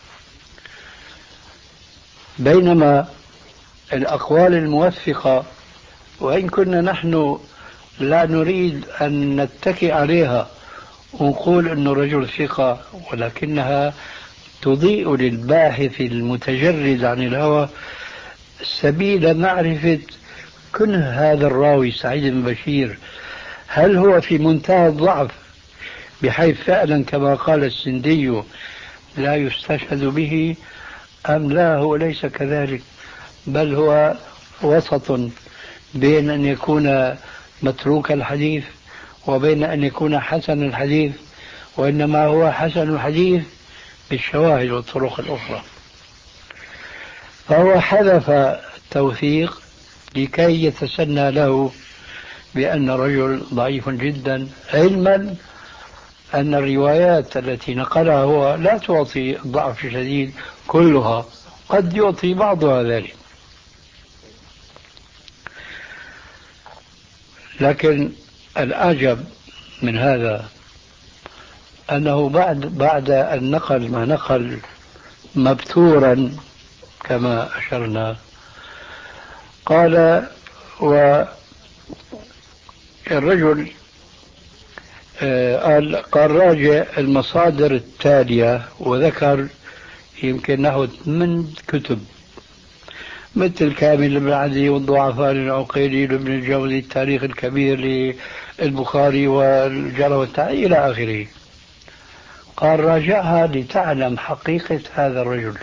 بينما الأقوال الموثقة وإن كنا نحن لا نريد أن نتكئ عليها ونقول أنه رجل ثقة، ولكنها تضيء للباحث المتجرد عن الهوى سبيل معرفة كنه هذا الراوي سعيد بن بشير، هل هو في منتهى الضعف بحيث فعلا كما قال السندي لا يستشهد به، أم لا هو ليس كذلك، بل هو وسط بين أن يكون متروك الحديث وبين أن يكون حسن الحديث، وإنما هو حسن الحديث بالشواهد والطرق الأخرى. فهو حذف التوثيق لكي يتسنى له بأن رجل ضعيف جدا، علما أن الروايات التي نقلها هو لا تعطي ضعف شديد كلها، قد يعطي بعضها ذلك. لكن الأعجب من هذا أنه بعد بعد أن نقل ما نقل مبتورا كما أشرنا، قال والرجل قال قال راجع المصادر التالية، وذكر يمكن نحو ثمان كتب مثل كامل بن عدي والضعفاء للعقيلي لابن الجوزي، التاريخ الكبير للبخاري والجرح والتعديل إلى آخره. قال راجعها لتعلم حقيقة هذا الرجل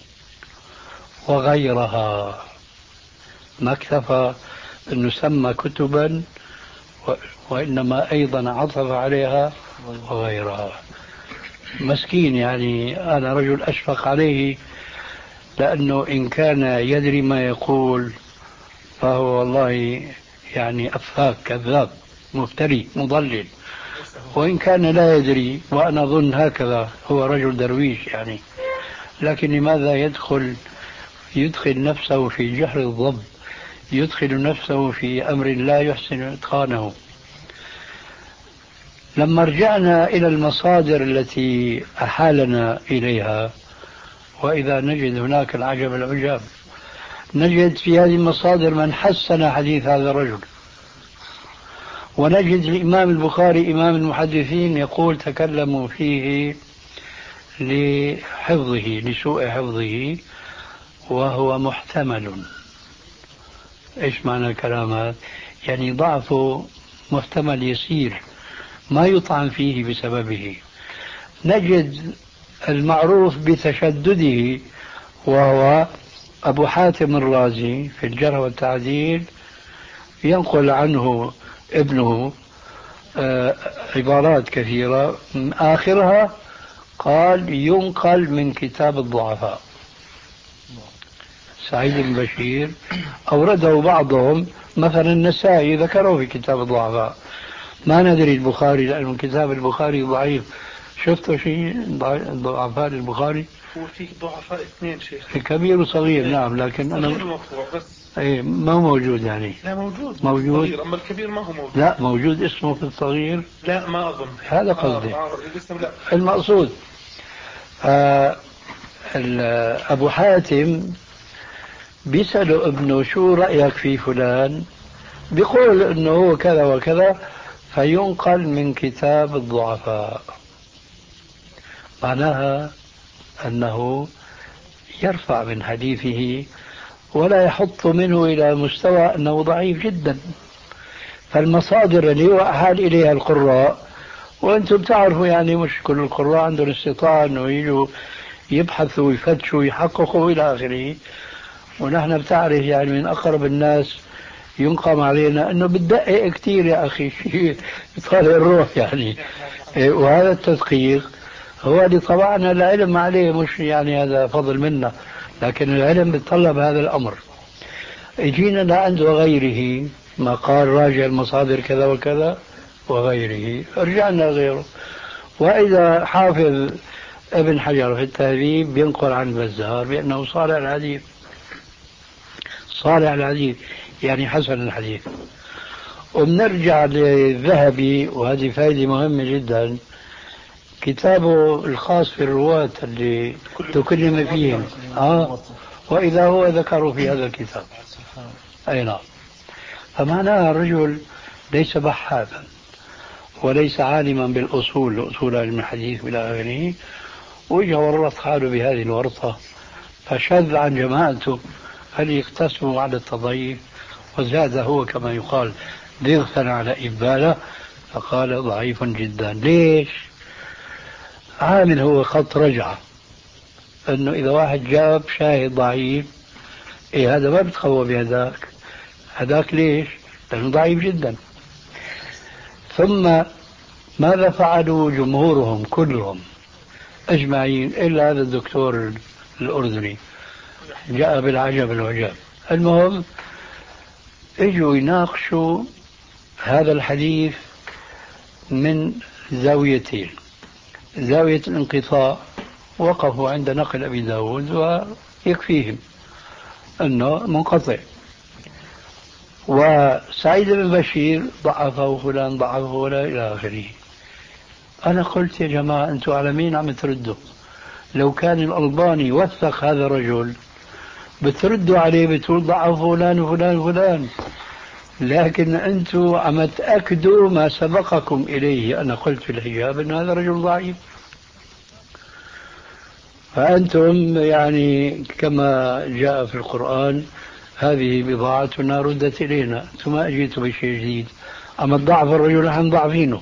وغيرها، ما اكتفى أن نسمى كتبا وإنما أيضا عطف عليها وغيرها. مسكين يعني، أنا رجل أشفق عليه، لأنه إن كان يدري ما يقول فهو والله يعني أفاك كذاب مفتري مضلل، وإن كان لا يدري وأنا أظن هكذا هو رجل درويش يعني، لكن لماذا يدخل يدخل نفسه في جحر الضب، يدخل نفسه في أمر لا يحسن إتقانه. لما رجعنا إلى المصادر التي أحالنا إليها، وإذا نجد هناك العجب العجاب، نجد في هذه المصادر من حسن حديث هذا الرجل، ونجد الإمام البخاري إمام المحدثين يقول تكلموا فيه لحفظه لسوء حفظه وهو محتمل. إيش معنى الكلام هذا؟ يعني ضعفه محتمل يسير ما يطعن فيه بسببه. نجد المعروف بتشدده وهو أبو حاتم الرازي في الجرح والتعديل، ينقل عنه ابنه عبارات كثيرة، آخرها قال ينقل من كتاب الضعفاء. سعيد بن بشير أورده بعضهم، مثلا النسائي ذكره في كتاب الضعفاء، ما ندري البخاري لأنه كتاب البخاري ضعيف. شفتوا شيء ضعفاء البخاري؟ هو في ضعفاء اثنين شيخ، كبير وصغير. نعم، لكن أنا مرفوع بس ايه ما هو موجود يعني. لا موجود موجود الصغير، أما الكبير ما هو موجود. لا موجود اسمه في الصغير. لا ما أظن هذا قصدي. آه آه المقصود آه أبو حاتم بيسأله ابنه شو رأيك في فلان، بيقول انه هو كذا وكذا، فينقل من كتاب الضعفاء. معناها أنه يرفع من حديثه ولا يحط منه إلى مستوى أنه ضعيف جدا. فالمصادر اللي هو أحال إليها القراء، وأنتم تعرفوا يعني مش كل القراء عندهم استطاعة أنه يجوا يبحثوا ويفتشوا ويحققوا إلى آخره، ونحن بتعرف يعني من أقرب الناس ينقم علينا أنه بتدقق كتير يا أخي شيء يطالع الروح يعني. وهذا التدقيق هو اللي طبعنا العلم عليه، مش يعني هذا فضل منا، لكن العلم بيتطلب هذا الأمر. يجينا لعند وغيره ما قال راجع المصادر كذا وكذا وغيره، رجعنا غيره. وإذا حافظ ابن حجر في التهذيب ينقل عن البزار بأنه صالح الحديث، صالح الحديث يعني حسن الحديث. وبنرجع للذهبي، وهذه فائدة مهمة جدا، كتابه الخاص في الرواة اللي تكلم فيهم، آه وإذا هو ذكروا في هذا الكتاب. أي نعم. فمعناها الرجل ليس بحاثا وليس عالما بالأصول، أصول علم الحديث إلى آخره، وإجا ورط حاله بهذه الورطة فشذ عن جماعته، هل يقتسموا على التضعيف، وزاد هو كما يقال ضغطا على إبالة، فقال ضعيف جدا. ليش؟ عامل هو خط رجعة، أنه إذا واحد جاب شاهد ضعيف، إيه هذا ما بتقوى بهذاك، هذاك ليش؟ لأنه ضعيف جدا. ثم ماذا فعلوا جمهورهم كلهم أجمعين إلا هذا الدكتور الأردني جاء بالعجب العجاب. المهم اجوا يناقشوا هذا الحديث من زاويتين. زاوية الانقطاع وقفوا عند نقل أبي داود ويكفيهم أنه منقطع، وسعيد بن بشير ضعفه فلان ضعفه ولا إلى آخره. أنا قلت يا جماعة أنتم على مين عم تردوا؟ لو كان الألباني وثق هذا الرجل بتردوا عليه بتقول ضعف فلان وفلان وفلان، لكن أنتم عم تأكدوا ما سبقكم إليه. أنا قلت في الحجاب أن هذا رجل ضعيف، فأنتم يعني كما جاء في القرآن هذه بضاعتنا ردت إلينا، ثم أجيتوا بشيء جديد، أما الضعف الرجل نحن ضعفينه.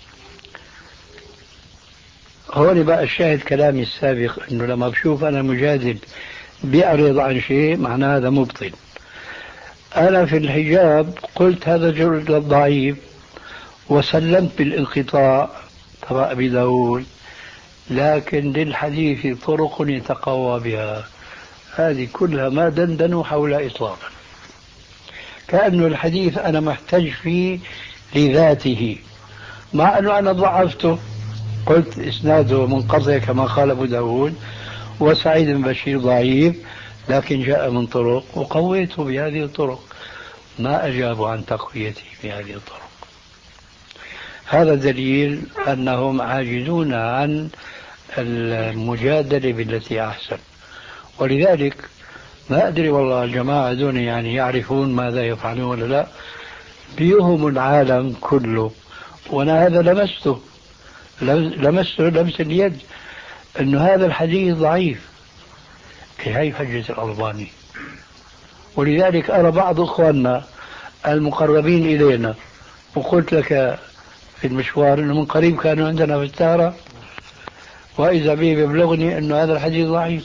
هون بقى الشاهد كلامي السابق، أنه لما بشوف أنا مجادل بيعرض عن شيء معناه هذا مبطل. أنا في الحجاب قلت هذا الرجل ضعيف وسلمت بالانقطاع تبع أبي داود، لكن للحديث طرق يتقوى بها. هذه كلها ما دندنوا حول إطلاقا، كأنه الحديث أنا محتاج فيه لذاته، مع أنه أنا ضعفته، قلت إسناده منقطع كما قال أبو داود، وسعيد بن بشير ضعيف لكن جاء من طرق وقويته بهذه الطرق. ما أجابوا عن تقويته بهذه الطرق. هذا دليل أنهم عاجزون عن المجادلة بالتي أحسن. ولذلك ما أدري والله الجماعة دون يعني يعرفون ماذا يفعلون ولا لا، بيهم العالم كله، وأنا هذا لمسته لمسته لمس اليد أنه هذا الحديث ضعيف. هي حجة الألباني. ولذلك أرى بعض أخواننا المقربين إلينا، وقلت لك في المشوار أنه من قريب كانوا عندنا في التارة، وإذا به يبلغني أنه هذا الحديث ضعيف.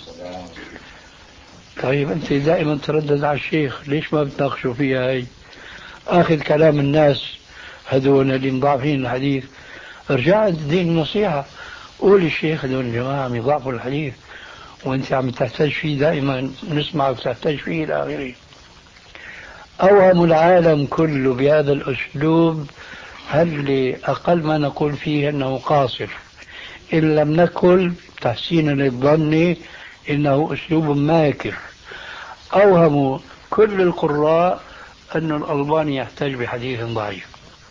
طيب أنت دائما تردد على الشيخ، ليش ما بتناقشوا فيها؟ هي آخر كلام الناس هذول اللي مضاعفين الحديث، ارجع تدين النصيحة، قول الشيخ هذول الجماعة عم يضاعفوا الحديث وانت عم تحتاج فيه، دائما نسمعك تحتاج فيه إلى آخره. أوهم العالم كله بهذا الأسلوب، هل أقل ما نقول فيه أنه قاصر، إن لم نقل تحسينا للظن إنه أسلوب ماكر. أوهموا كل القراء أن الألباني يحتاج بحديث ضعيف،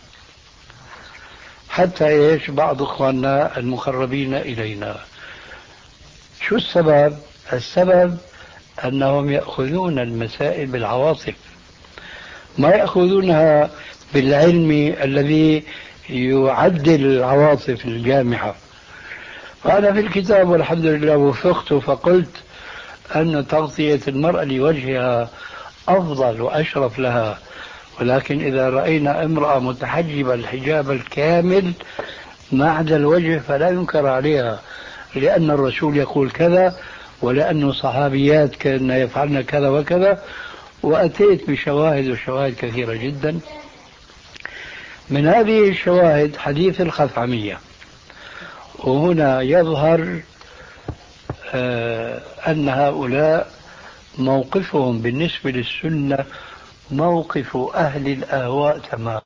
حتى إيش بعض إخواننا المقربين إلينا. شو السبب؟ السبب أنهم يأخذون المسائل بالعواطف، ما يأخذونها بالعلم الذي يعدل العواطف الجامحة. فأنا في الكتاب والحمد لله وفقت، فقلت أن تغطية المرأة لوجهها أفضل وأشرف لها، ولكن إذا رأينا امرأة متحجبة الحجاب الكامل ما عدا الوجه فلا ينكر عليها، لأن الرسول يقول كذا، ولأن صحابيات كان يفعلن كذا وكذا. وأتيت بشواهد وشواهد كثيرة جدا. من هذه الشواهد حديث الخثعمية، وهنا يظهر آه أن هؤلاء موقفهم بالنسبة للسنة موقف أهل الآواء تماما.